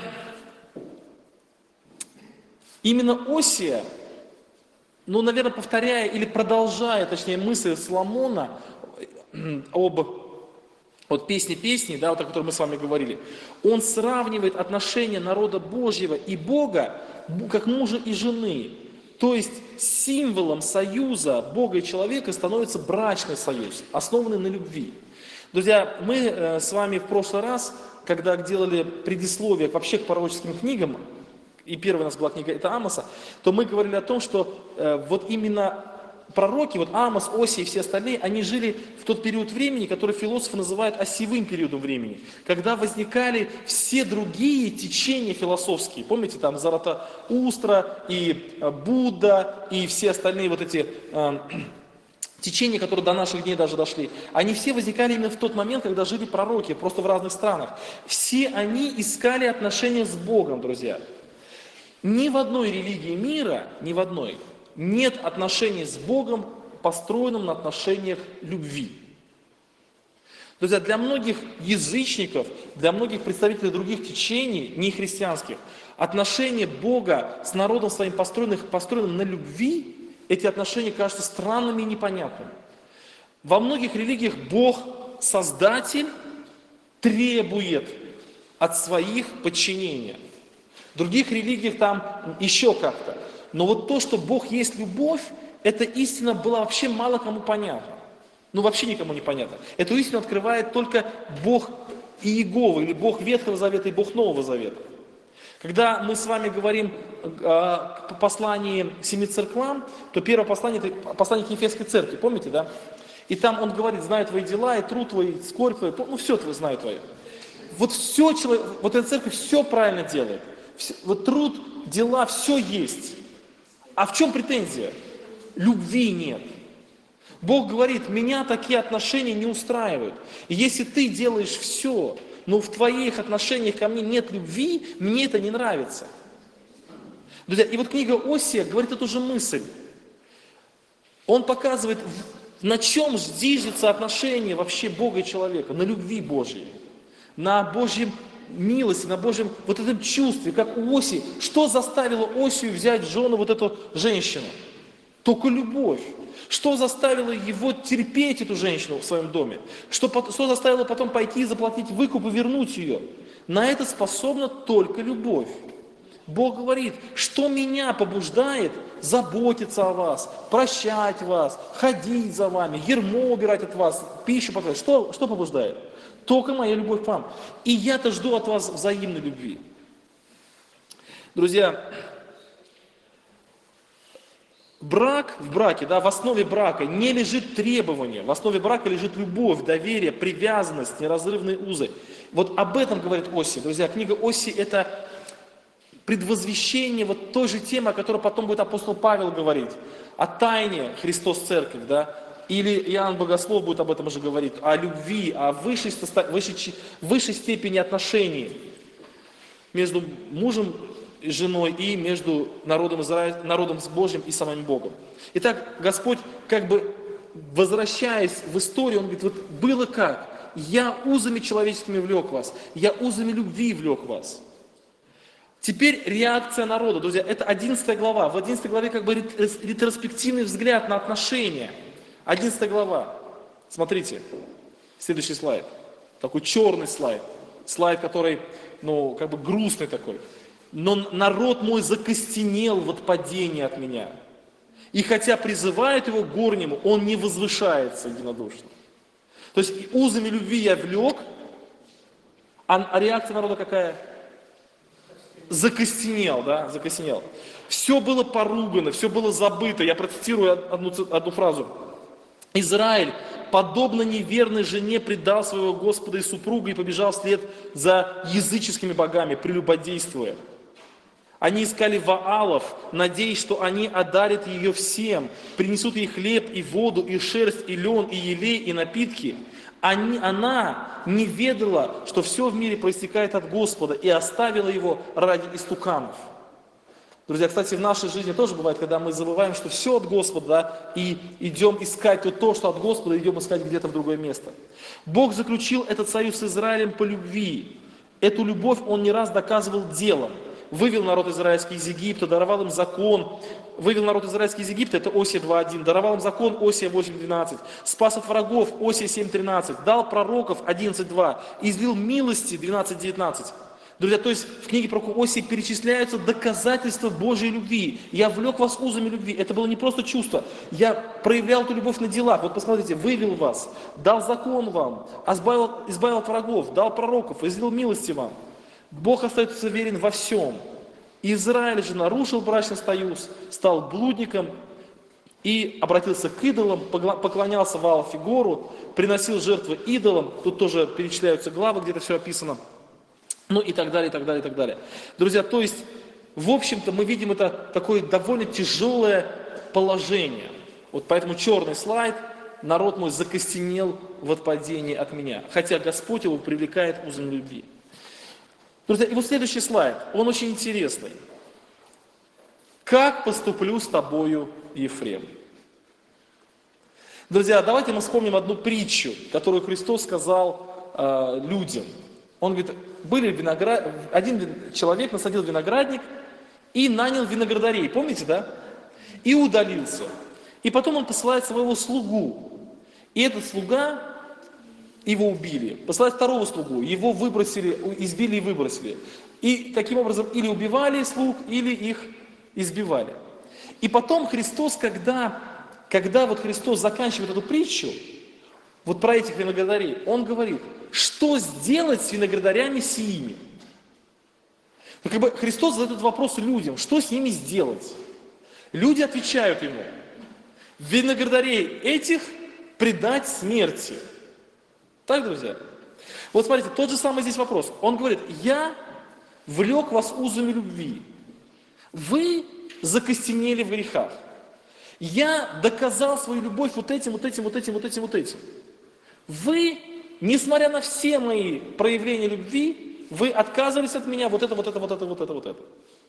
именно Осия, наверное, повторяя или продолжая, точнее, мысль Соломона об песни, да, о которой мы с вами говорили, он сравнивает отношения народа Божьего и Бога как мужа и жены. То есть символом союза Бога и человека становится брачный союз, основанный на любви. Друзья, мы с вами в прошлый раз, когда делали предисловие вообще к пророческим книгам, и первая у нас была книга это Амоса, то мы говорили о том, что именно пророки, вот Амос, Осия и все остальные, они жили в тот период времени, который философы называют осевым периодом времени, когда возникали все другие течения философские. Помните, там Заратустра и Будда и все остальные вот эти течения, которые до наших дней даже дошли, они все возникали именно в тот момент, когда жили пророки, просто в разных странах. Все они искали отношения с Богом, друзья. Ни в одной религии мира, ни в одной, нет отношений с Богом, построенным на отношениях любви. Друзья, для многих язычников, для многих представителей других течений, не христианских, отношения Бога с народом своим построенным на любви, эти отношения кажутся странными и непонятными. Во многих религиях Бог, Создатель, требует от своих подчинения. В других религиях там еще как-то. Но вот то, что Бог есть любовь, эта истина была вообще мало кому понятна. Ну вообще никому не понятно. Эту истину открывает только Бог Иеговы, или Бог Ветхого Завета и Бог Нового Завета. Когда мы с вами говорим о послании к 7 церквам, то первое послание – это послание к Ефесской церкви, помните, да? И там он говорит: знаю твои дела, и труд твой, и скорбь твою, ну все твое знаю твое. Вот все, вот эта церковь все правильно делает. Вот труд, дела, все есть. А в чем претензия? Любви нет. Бог говорит: меня такие отношения не устраивают. И если ты делаешь все, но в твоих отношениях ко мне нет любви, мне это не нравится. Друзья, и вот книга Осия говорит эту же мысль. Он показывает, на чем зиждется отношение вообще Бога и человека. На любви Божьей, на Божьем милости, на Божьем вот этом чувстве, как у Осии. Что заставило Осию взять в жену вот эту женщину? Только любовь. Что заставило его терпеть эту женщину в своем доме? Что заставило потом пойти и заплатить выкуп и вернуть ее? На это способна только любовь. Бог говорит: что меня побуждает заботиться о вас, прощать вас, ходить за вами, ярмо убирать от вас, пищу показывать. Что побуждает? Только моя любовь к вам. И я-то жду от вас взаимной любви. Друзья, в браке, да, в основе брака не лежит требование, в основе брака лежит любовь, доверие, привязанность, неразрывные узы. Вот об этом говорит Осия. Друзья, книга Осии – это предвозвещение вот той же темы, о которой потом будет апостол Павел говорить, о тайне Христос Церковь, да, или Иоанн Богослов будет об этом уже говорить, о любви, о высшей степени отношений между мужем и женой и между народом с Божьим и самим Богом. Итак, Господь, как бы возвращаясь в историю, Он говорит: вот было как? Я узами человеческими влек вас, я узами любви влек вас. Теперь реакция народа. Друзья, это 11 глава. В 11 главе как бы ретроспективный взгляд на отношения. 11 глава. Смотрите, следующий слайд. Такой черный слайд. Слайд, который, как бы грустный такой. Но народ мой закостенел в отпадении от меня. И хотя призывает его к горнему, он не возвышается единодушно. То есть узами любви я влек, а реакция народа какая? Закостенел, да, закостенел. Все было поругано, все было забыто. Я процитирую одну фразу. Израиль, подобно неверной жене, предал своего Господа и супруга и побежал вслед за языческими богами, прелюбодействуя. Они искали Ваалов, надеясь, что они одарят ее всем, принесут ей хлеб и воду, и шерсть, и лен, и елей, и напитки. Она не ведала, что все в мире проистекает от Господа, и оставила его ради истуканов. Друзья, кстати, в нашей жизни тоже бывает, когда мы забываем, что все от Господа, да, и идем искать то, что от Господа, идем искать где-то в другое место. Бог заключил этот союз с Израилем по любви. Эту любовь Он не раз доказывал делом. Вывел народ израильский из Египта, даровал им закон. Вывел народ израильский из Египта, это Осия 2.1. Даровал им закон, Осия 8.12. Спас от врагов, Осия 7.13. Дал пророков, 11.2. Излил милости, 12.19. Друзья, то есть в книге пророка Осии перечисляются доказательства Божьей любви. Я влек вас узами любви. Это было не просто чувство. Я проявлял эту любовь на делах. Вот посмотрите, вывел вас, дал закон вам, избавил от врагов, дал пророков, излил милости вам. Бог остается верен во всем. Израиль же нарушил брачный союз, стал блудником и обратился к идолам, поклонялся Ваал-Фигору, приносил жертвы идолам, тут тоже перечисляются главы, где это все описано, ну и так далее, и так далее, и так далее. Друзья, то есть, в общем-то, мы видим это такое довольно тяжелое положение. Вот поэтому черный слайд, народ мой закостенел в отпадении от меня, хотя Господь его привлекает узами любви. Друзья, и вот следующий слайд, он очень интересный. Как поступлю с тобою, Ефрем? Друзья, давайте мы вспомним одну притчу, которую Христос сказал людям. Он говорит, один человек насадил виноградник и нанял виноградарей, помните, да? И удалился. И потом он посылает своего слугу. И этот слуга, его убили. Посылает второго слугу, его выбросили, избили и выбросили. И таким образом или убивали слуг, или их избивали. И потом Христос, когда вот Христос заканчивает эту притчу, вот про этих виноградарей, Он говорит, что сделать с виноградарями сиими? Ну, как бы Христос задает этот вопрос людям, что с ними сделать? Люди отвечают Ему, виноградарей этих предать смерти. Так, друзья? Вот смотрите, тот же самый здесь вопрос. Он говорит, я влек вас узами любви. Вы закостенели в грехах. Я доказал свою любовь вот этим. Вы, несмотря на все мои проявления любви, вы отказывались от меня, вот это.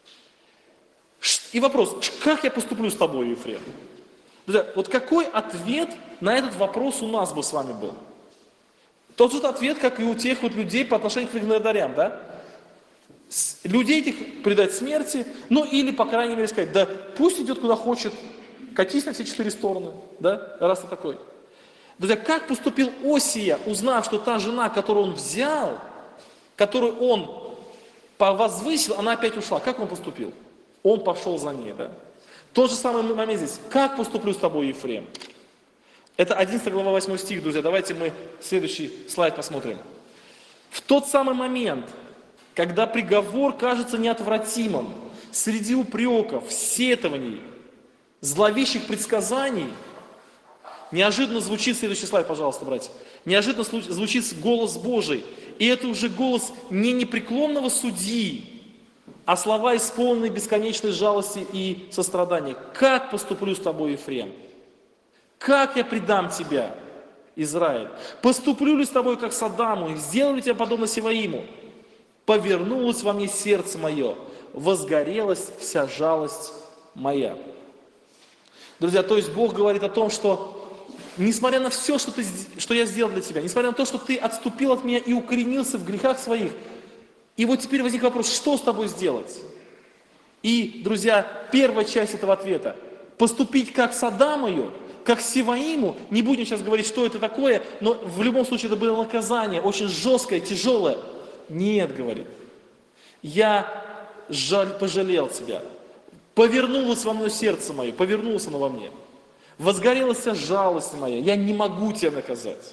И вопрос, как я поступлю с тобой, Ефрем? Друзья, вот какой ответ на этот вопрос у нас бы с вами был? Тот же ответ, как и у тех вот людей по отношению к виноградарям, да? Людей этих предать смерти, ну или, по крайней мере, сказать, да пусть идет куда хочет, катись на все 4 стороны, да, раз ты такой. Друзья, как поступил Осия, узнав, что та жена, которую он взял, которую он возвысил, она опять ушла. Как он поступил? Он пошел за ней, да. Тот же самый момент здесь. Как поступлю с тобой, Ефрем? Это 11 глава 8 стих, друзья. Давайте мы следующий слайд посмотрим. В тот самый момент, когда приговор кажется неотвратимым, среди упреков, сетований, зловещих предсказаний, неожиданно звучит, следующий слайд, пожалуйста, братья, неожиданно звучит голос Божий, и это уже голос не непреклонного судьи, а слова, исполненные бесконечной жалости и сострадания. Как поступлю с тобой, Ефрем? Как я предам тебя, Израиль? Поступлю ли с тобой, как Содаму, и сделаю ли тебя подобно Севаиму? Повернулось во мне сердце мое, возгорелась вся жалость моя. Друзья, то есть Бог говорит о том, что несмотря на все, что я сделал для тебя, несмотря на то, что ты отступил от меня и укоренился в грехах своих, и вот теперь возник вопрос, что с тобой сделать? И, друзья, первая часть этого ответа, поступить как Содамою, как Севаиму, не будем сейчас говорить, что это такое, но в любом случае это было наказание, очень жесткое, тяжелое. Нет, говорит, я пожалел тебя, повернулось во мне сердце мое, повернулось оно во мне, возгорелась вся жалость моя, я не могу тебя наказать.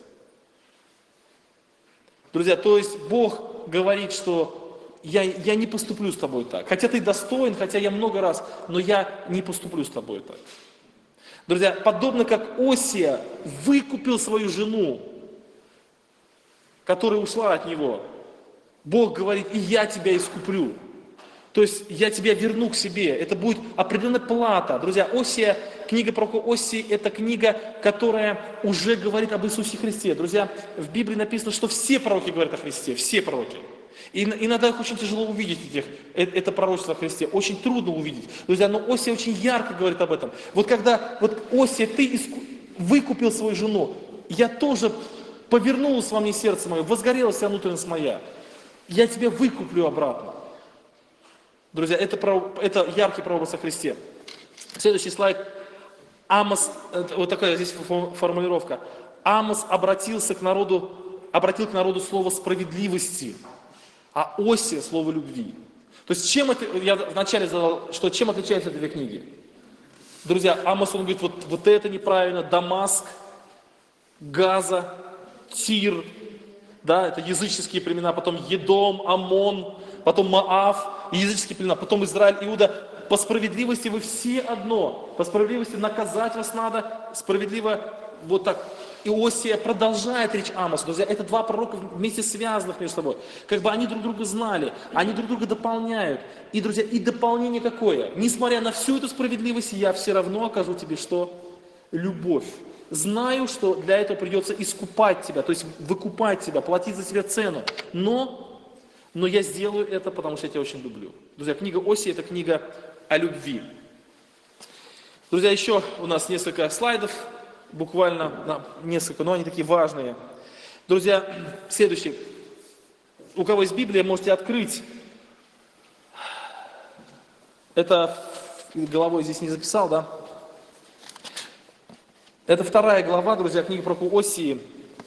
Друзья, то есть Бог говорит, что я не поступлю с тобой так, хотя ты достоин, хотя я много раз, но я не поступлю с тобой так. Друзья, подобно как Осия выкупил свою жену, которая ушла от него, Бог говорит, и я тебя искуплю. То есть я тебя верну к себе. Это будет определенная плата. Друзья, Осия, книга пророка Осии, это книга, которая уже говорит об Иисусе Христе. Друзья, в Библии написано, что все пророки говорят о Христе, все пророки. И иногда их очень тяжело увидеть, это пророчество о Христе, очень трудно увидеть. Друзья, но Осия очень ярко говорит об этом. Вот когда, вот Осия, ты выкупил свою жену, я тоже повернулась во мне сердце мое, возгорелась вся внутренность моя. Я тебя выкуплю обратно. Друзья, это яркий прообраз о Христе. Следующий слайд. Амос, вот такая здесь формулировка. Амос обратил к народу слово справедливости, а Осия слово любви. То есть чем это, я вначале задал, что чем отличаются эти две книги? Друзья, Амос, он говорит, вот это неправильно, Дамаск, Газа, Тир, да, это языческие племена, потом Едом, Амон, потом Моав, языческие племена, потом Израиль, Иуда. по справедливости вы все одно. По справедливости наказать вас надо, справедливо вот так. Иосия продолжает речь Амоса. Друзья, это два пророка вместе связанных между собой. Как бы они друг друга знали, они друг друга дополняют. И, друзья, и дополнение какое? Несмотря на всю эту справедливость, я все равно окажу тебе что? Любовь. Знаю, что для этого придется искупать тебя, то есть выкупать тебя, платить за тебя цену. Но я сделаю это, потому что я тебя очень люблю. Друзья, книга Осии – это книга о любви. Друзья, еще у нас несколько слайдов. Буквально несколько, но они такие важные. Друзья, следующий. У кого есть Библия, можете открыть. Это головой здесь не записал, да? Это 2 глава, друзья, книги пророка Осии.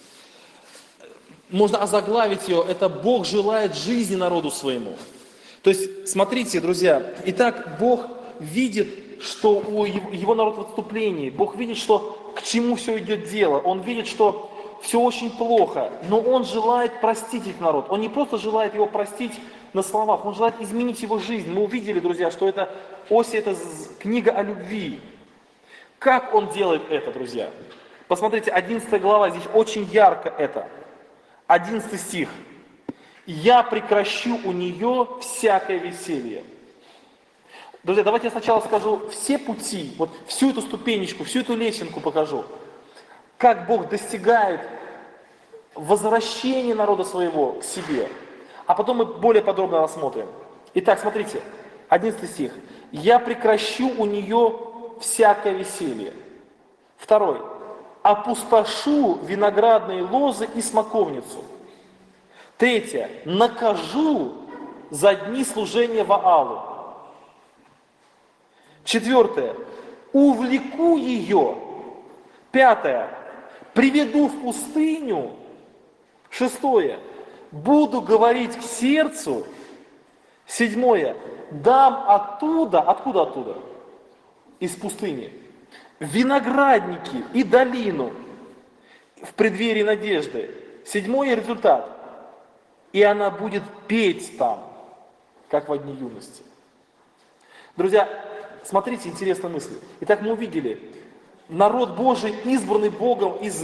Можно озаглавить ее. Это «Бог желает жизни народу своему». То есть, смотрите, друзья. Итак, Бог видит, что у его народ в отступлении. Бог видит, что к чему все идет дело. Он видит, что все очень плохо, но Он желает простить их народ. Он не просто желает его простить на словах, Он желает изменить его жизнь. Мы увидели, друзья, что это Осия – это книга о любви. Как Он делает это, друзья? Посмотрите, 11 глава, здесь очень ярко это. 11 стих. «Я прекращу у нее всякое веселье». Друзья, давайте я сначала скажу все пути, вот всю эту ступенечку, всю эту лесенку покажу. Как Бог достигает возвращения народа своего к себе. А потом мы более подробно рассмотрим. Итак, смотрите, 11 стих. «Я прекращу у нее всякое веселье». 2. «Опустошу виноградные лозы и смоковницу». 3. «Накажу за дни служения Ваалу». 4. «Увлеку ее». 5. «Приведу в пустыню». 6. «Буду говорить к сердцу». 7. «Дам оттуда». Откуда оттуда? Из пустыни. «Виноградники и долину в преддверии надежды». 7. результат. «И она будет петь там, как в дни юности». Друзья, смотрите, интересная мысль. Итак, мы увидели, народ Божий, избранный Богом из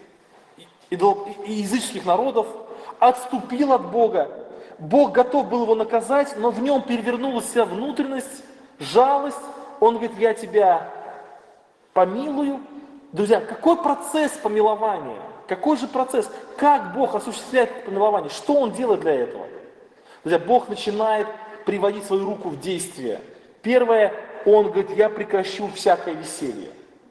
языческих народов, отступил от Бога. Бог готов был его наказать, но в нем перевернулась вся внутренность, жалость. Он говорит, я тебя помилую. Друзья, какой процесс помилования? Какой же процесс? Как Бог осуществляет помилование? Что Он делает для этого? Друзья, Бог начинает приводить свою руку в действие. Первое, Он говорит, я прекращу всякое веселье.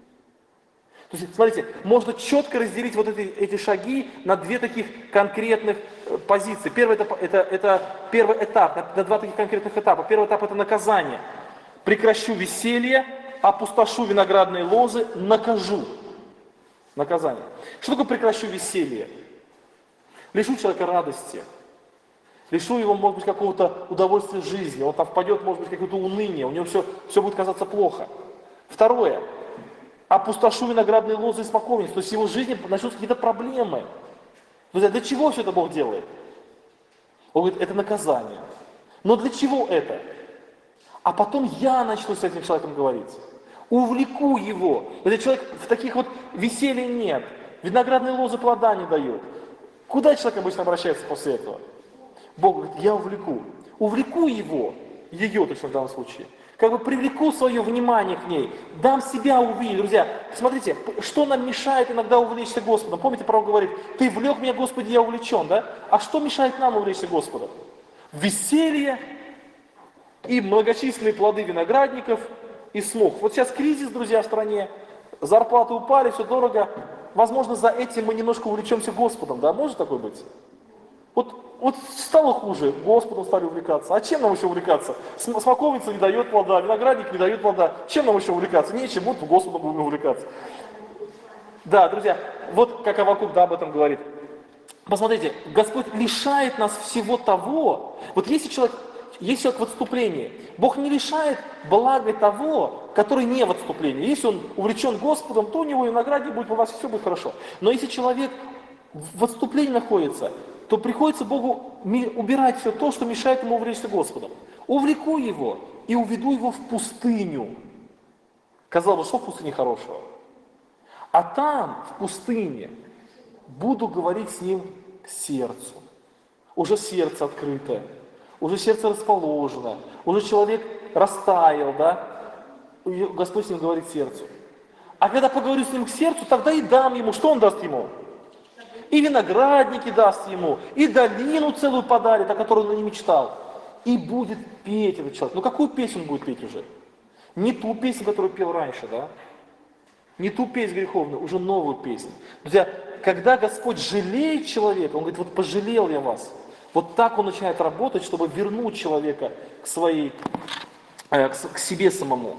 То есть, смотрите, можно четко разделить вот эти шаги на две таких конкретных позиции. Первый это первый этап, на два таких конкретных этапа. Первый этап это наказание. Прекращу веселье, опустошу виноградные лозы, накажу. Наказание. Что такое прекращу веселье? Лишу человека радости. Лишу его, может быть, какого-то удовольствия жизни. Он там впадет, может быть, в какое-то уныние. У него все будет казаться плохо. Второе. Опустошу виноградные лозы и смоковницу. То есть в его жизни начнутся какие-то проблемы. Друзья, для чего все это Бог делает? Он говорит, это наказание. Но для чего это? А потом я начну с этим человеком говорить. Увлеку его. Этот человек в таких вот веселья нет. Виноградные лозы плода не дают. Куда человек обычно обращается после этого? Бог говорит, я увлеку. Увлеку его, ее точно в данном случае. Как бы привлеку свое внимание к ней, дам себя увидеть. Друзья, смотрите, что нам мешает иногда увлечься Господом? Помните, пророк говорит, ты влек меня, Господи, я увлечен, да? А что мешает нам увлечься Господом? Веселье и многочисленные плоды виноградников и смог. Вот сейчас кризис, друзья, в стране, зарплаты упали, все дорого. Возможно, за этим мы немножко увлечемся Господом, да? Может такое быть? Вот стало хуже, Господом стали увлекаться. А чем нам еще увлекаться? Смоковница не дает плода, виноградник не дает плода. Чем нам еще увлекаться? Нечем, вот Господом будем увлекаться. Да, друзья, вот как Авакук об этом говорит. Посмотрите, Господь лишает нас всего того. Вот если человек в отступлении, Бог не лишает блага того, который не в отступлении. Если он увлечен Господом, то у него виноградник будет плодать, все будет хорошо. Но если человек в отступлении находится, то приходится Богу убирать все то, что мешает ему увлечься Господом. Увлеку его и уведу его в пустыню. Казалось бы, что в пустыне хорошего? А там, в пустыне, буду говорить с ним к сердцу. Уже сердце открытое, уже сердце расположено, уже человек растаял, да? И Господь с ним говорит сердцу. А когда поговорю с ним к сердцу, тогда и дам ему. Что он даст ему? И виноградники даст ему, и долину целую подарит, о которой он не мечтал. И будет петь этот человек. Ну какую песню он будет петь уже? Не ту песню, которую пел раньше, да? Не ту песнь греховную, уже новую песню. Друзья, когда Господь жалеет человека, Он говорит, вот пожалел я вас. Вот так Он начинает работать, чтобы вернуть человека к себе самому.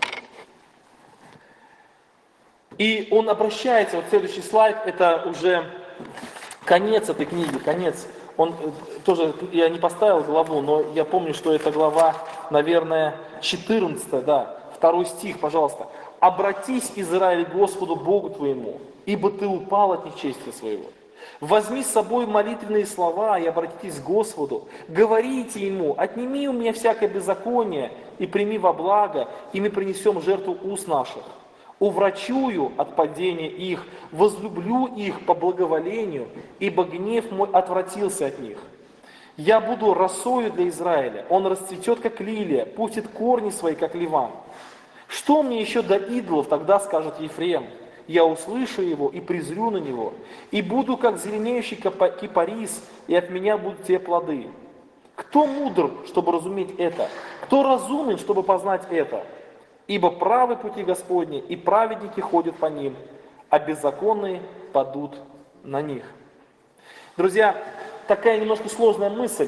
И Он обращается, вот следующий слайд, это уже конец этой книги, конец. Он тоже, я не поставил главу, но я помню, что это глава, наверное, 14, да, 2 стих, пожалуйста. «Обратись, Израиль, к Господу Богу твоему, ибо ты упал от нечестия своего. Возьми с собой молитвенные слова и обратитесь к Господу. Говорите Ему, отними у меня всякое беззаконие и прими во благо, и мы принесем жертву уст наших. Уврачую от падения их, возлюблю их по благоволению, ибо гнев мой отвратился от них. Я буду росою для Израиля, он расцветет, как лилия, пустит корни свои, как ливан. Что мне еще до идолов, тогда скажет Ефрем, я услышу его и презрю на него, и буду, как зеленеющий кипарис, и от меня будут те плоды. Кто мудр, чтобы разуметь это? Кто разумен, чтобы познать это? Ибо правы пути Господни, и праведники ходят по ним, а беззаконные падут на них». Друзья, такая немножко сложная мысль.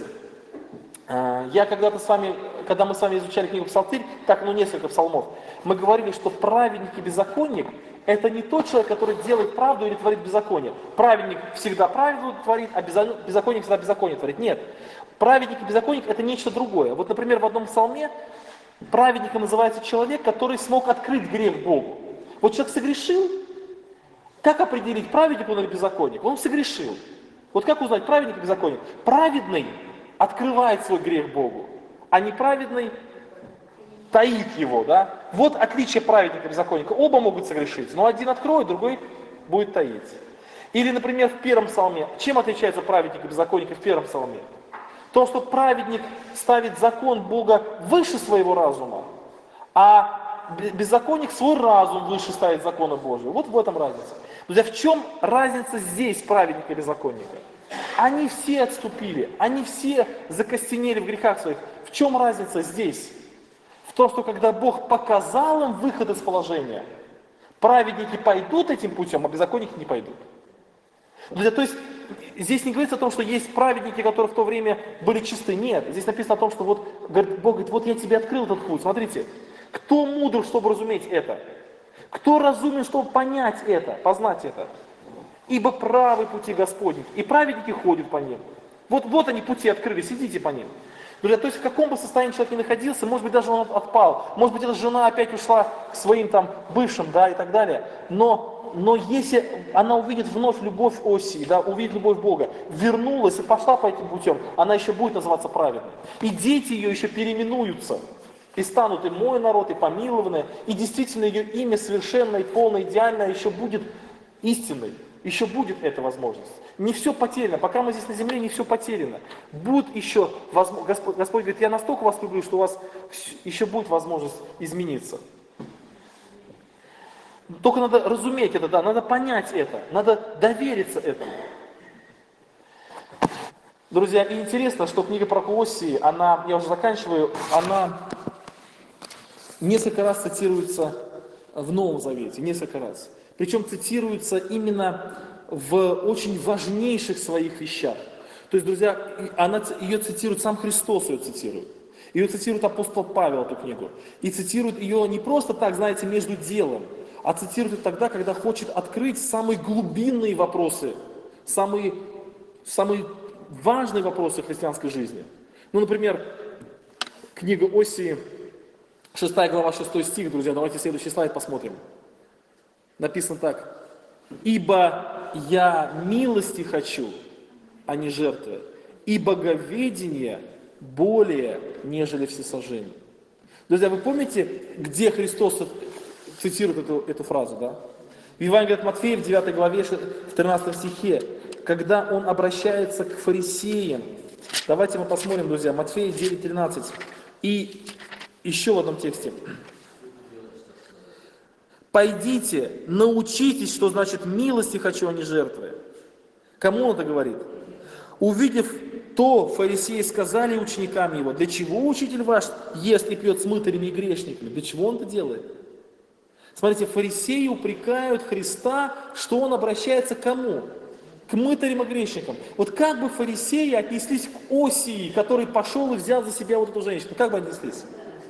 Я когда-то когда мы с вами изучали книгу Псалтырь, несколько псалмов, мы говорили, что праведник и беззаконник – это не тот человек, который делает правду или творит беззаконие. Праведник всегда правду творит, а беззаконник всегда беззаконие творит. Нет. Праведник и беззаконник – это нечто другое. Вот, например, в одном псалме праведником называется человек, который смог открыть грех Богу. Вот человек согрешил, как определить, праведник он или беззаконник? Он согрешил. Вот как узнать, праведник или беззаконник? Праведный открывает свой грех Богу, а неправедный таит его, да? Вот отличие праведника и беззаконника. Оба могут согрешить, но один откроет, другой будет таить. Или, например, в первом псалме. Чем отличается праведник и беззаконник в первом псалме? То, что праведник ставит закон Бога выше своего разума, а беззаконник свой разум выше ставит закона Божия. Вот в этом разница. Друзья, в чем разница здесь праведника и беззаконника? Они все отступили, они все закостенели в грехах своих. В чем разница здесь? В том, что когда Бог показал им выход из положения, праведники пойдут этим путем, а беззаконники не пойдут. Друзья, то есть здесь не говорится о том, что есть праведники, которые в то время были чисты. Нет, здесь написано о том, что вот Бог говорит, вот я тебе открыл этот путь. Смотрите, кто мудр, чтобы разуметь это? Кто разумен, чтобы понять это, познать это? Ибо правы пути Господни, и праведники ходят по ним. Вот они пути открылись, идите по ним. Друзья, то есть в каком бы состоянии человек ни находился, может быть даже он отпал, может быть эта жена опять ушла к своим там бывшим, да, и так далее. Но если она увидит вновь любовь Осии, да, увидит любовь Бога, вернулась и пошла по этим путем, она еще будет называться праведной. И дети ее еще переименуются. И станут и мой народ, и помилованные, и действительно ее имя совершенное, полное, идеальное еще будет истинной. Еще будет эта возможность. Не все потеряно. Пока мы здесь на земле, не все потеряно. Будет еще возможность. Господь говорит, я настолько вас люблю, что у вас еще будет возможность измениться. Только надо разуметь это, да, надо понять это, надо довериться этому. Друзья, и интересно, что книга про Осии, я уже заканчиваю, она несколько раз цитируется в Новом Завете, несколько раз. Причем цитируется именно в очень важнейших своих вещах. То есть, друзья, ее цитирует сам Христос, ее цитирует. Ее цитирует апостол Павел, эту книгу. И цитирует ее не просто так, знаете, между делом, а цитирует ее тогда, когда хочет открыть самые глубинные вопросы, самые важные вопросы христианской жизни. Ну, например, книга Осии, 6 глава, 6 стих, друзья, давайте следующий слайд посмотрим. Написано так. «Ибо я милости хочу, а не жертвы, и боговедение более, нежели всесожжение. Друзья, вы помните, где Христос цитирует эту фразу, да? В Евангелии от Матфея, в 9 главе, в 13 стихе, когда он обращается к фарисеям. Давайте мы посмотрим, друзья, Матфея 9:13. И еще в одном тексте. «Пойдите, научитесь, что значит милости хочу, а не жертвы». Кому он это говорит? Увидев то, фарисеи сказали ученикам его: «Для чего учитель ваш ест и пьет с мытарями и грешниками?» Для чего он это делает? Смотрите, фарисеи упрекают Христа, что он обращается к кому? К мытарям и грешникам. Вот как бы фарисеи отнеслись к Осии, который пошел и взял за себя вот эту женщину? Как бы отнеслись?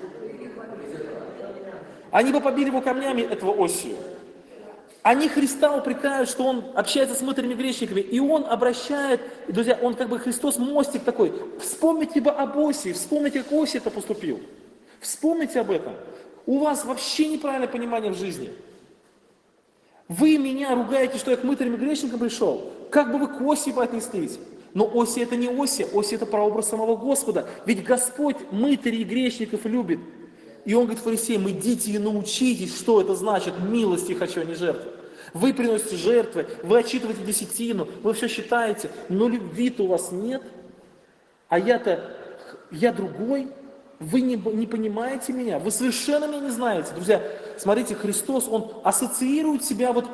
Они бы побили его камнями, этого Осию. Они Христа упрекают, что он общается с мытарями и грешниками, и он обращает, друзья, он как бы Христос мостик такой. Вспомните бы об Осии, вспомните, как Осия это поступил. Вспомните об этом. У вас вообще неправильное понимание в жизни. Вы меня ругаете, что я к мытарям и грешникам пришел. Как бы вы к Осии бы отнеслись? Но Осия это не Осия, Осия это прообраз самого Господа. Ведь Господь мытарей и грешников любит. И он говорит фарисеям: идите и научитесь, что это значит милости хочу, а не жертвы. Вы приносите жертвы, вы отчитываете десятину, вы все считаете, но любви-то у вас нет. А я другой, вы не понимаете меня, вы совершенно меня не знаете. Друзья, смотрите, Христос, он ассоциирует себя вот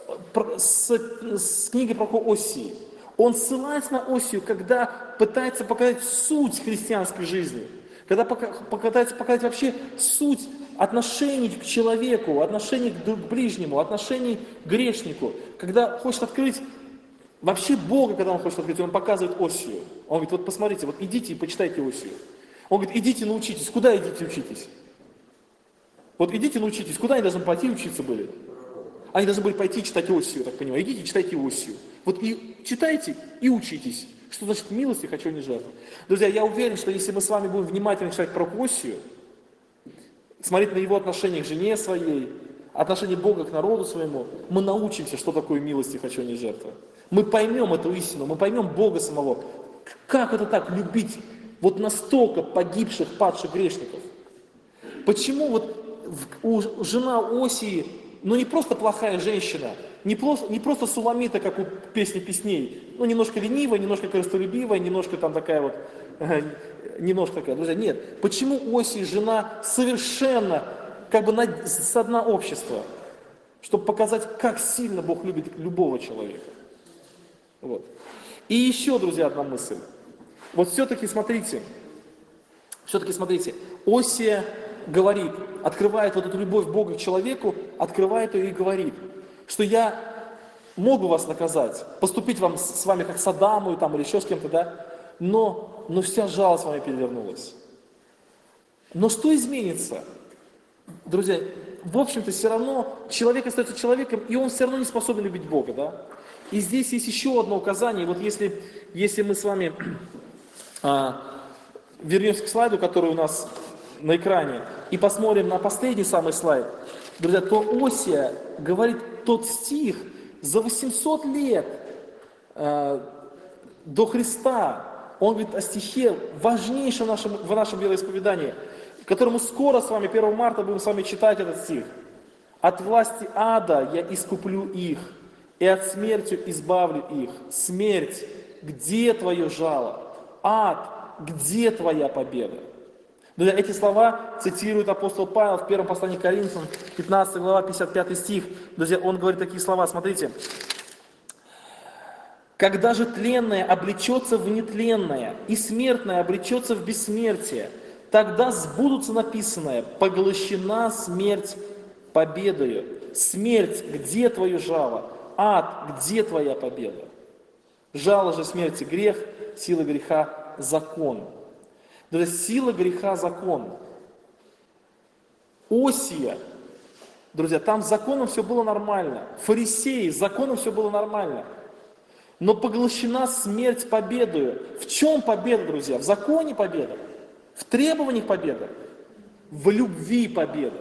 с книгой пророка Осии. Он ссылается на Осию, когда пытается показать суть христианской жизни. Когда пытается показать вообще суть отношений к человеку, отношений к ближнему, отношений к грешнику. Когда хочет открыть вообще Бога, когда он хочет открыть, он показывает Осию. Он говорит: вот посмотрите, вот идите и почитайте Осию. Он говорит: идите научитесь. Куда идите учитесь? Вот идите научитесь. Куда они должны пойти учиться были? Они должны были пойти читать Осию, так понимаю. Идите читайте Осию. Вот и читайте и учитесь. Что значит милости хочу, а не жертву? Друзья, я уверен, что если мы с вами будем внимательно читать про Осию, смотреть на его отношение к жене своей, отношение Бога к народу своему, мы научимся, что такое милости хочу, а не жертва. Мы поймем эту истину, мы поймем Бога самого. Как это так, любить вот настолько погибших, падших грешников? Почему вот жена Осии, ну не просто плохая женщина, не просто Суламита, как у песни песней, ну немножко ленивая, немножко корыстолюбивая, немножко там такая вот, немножко такая, друзья, нет. Почему Осия жена совершенно как бы со дна общества? Чтобы показать, как сильно Бог любит любого человека. Вот. И еще, друзья, одна мысль. Вот все-таки смотрите, Осия говорит, открывает вот эту любовь Бога к человеку, открывает ее и говорит, что я могу вас наказать, поступить с вами как с Адамом там, или еще с кем-то, да, но вся жалость вами перевернулась. Но что изменится? Друзья, в общем-то, все равно человек остается человеком, и он все равно не способен любить Бога, да. И здесь есть еще одно указание, вот если мы с вами вернемся к слайду, который у нас на экране, и посмотрим на последний самый слайд, друзья, то Осия говорит тот стих за 800 лет до Христа. Он говорит о стихе важнейшем в нашем вероисповедании, который мы скоро с вами, 1 марта, будем с вами читать этот стих. «От власти ада я искуплю их, и от смерти избавлю их. Смерть, где твое жало? Ад, где твоя победа?» Друзья, эти слова цитирует апостол Павел в первом послании к Коринфянам, 15 глава, 55 стих. Друзья, он говорит такие слова, смотрите. «Когда же тленное облечется в нетленное, и смертное облечется в бессмертие, тогда сбудутся написанное: поглощена смерть победою. Смерть, где твое жало? Ад, где твоя победа? Жало же смерти грех, сила греха закон». Друзья, сила греха закон. Осия, друзья, там с законом все было нормально. Фарисеи, с законом все было нормально. Но поглощена смерть победою. В чем победа, друзья? В законе победа. В требованиях победа. В любви победа.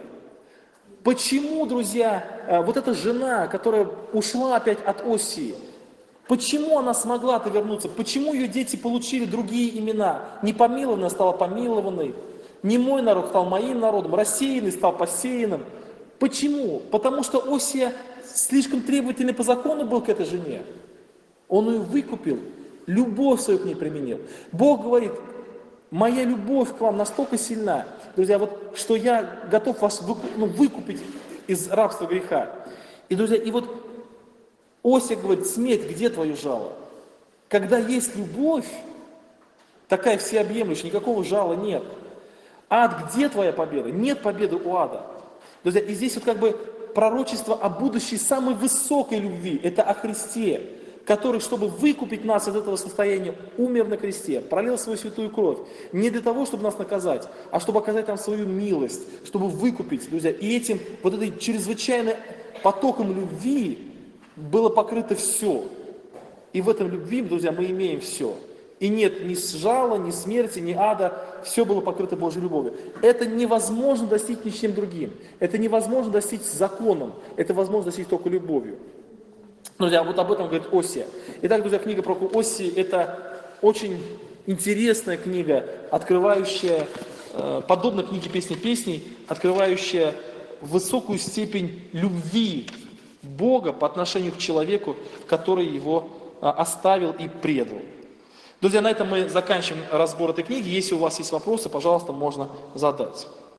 Почему, друзья, вот эта жена, которая ушла опять от Осии, Почему она смогла-то вернуться? Почему ее дети получили другие имена? Не помилованная стала помилованной, не мой народ стал моим народом, рассеянный стал посеянным. Почему? Потому что Осия слишком требовательный по закону был к этой жене. Он ее выкупил, любовь свою к ней применил. Бог говорит, моя любовь к вам настолько сильна, друзья, вот, что я готов вас выкупить из рабства греха. И, друзья, и вот Осия говорит, смерть, где твое жало? Когда есть любовь, такая всеобъемлющая, никакого жала нет. Ад, где твоя победа? Нет победы у ада. Друзья, и здесь вот как бы пророчество о будущей самой высокой любви, это о Христе, который, чтобы выкупить нас из этого состояния, умер на кресте, пролил свою святую кровь. Не для того, чтобы нас наказать, а чтобы оказать нам свою милость, чтобы выкупить, друзья. И этим, вот этой чрезвычайным потоком любви было покрыто все. И в этом любви, друзья, мы имеем все. И нет ни жала, ни смерти, ни ада, все было покрыто Божьей любовью. Это невозможно достичь ничем другим. Это невозможно достичь законом. Это возможно достичь только любовью. Друзья, вот об этом говорит Осия. Итак, друзья, книга про Осии – это очень интересная книга, открывающая, подобно книге «Песни песней», открывающая высокую степень любви Бога по отношению к человеку, который его оставил и предал. Друзья, на этом мы заканчиваем разбор этой книги. Если у вас есть вопросы, пожалуйста, можно задать.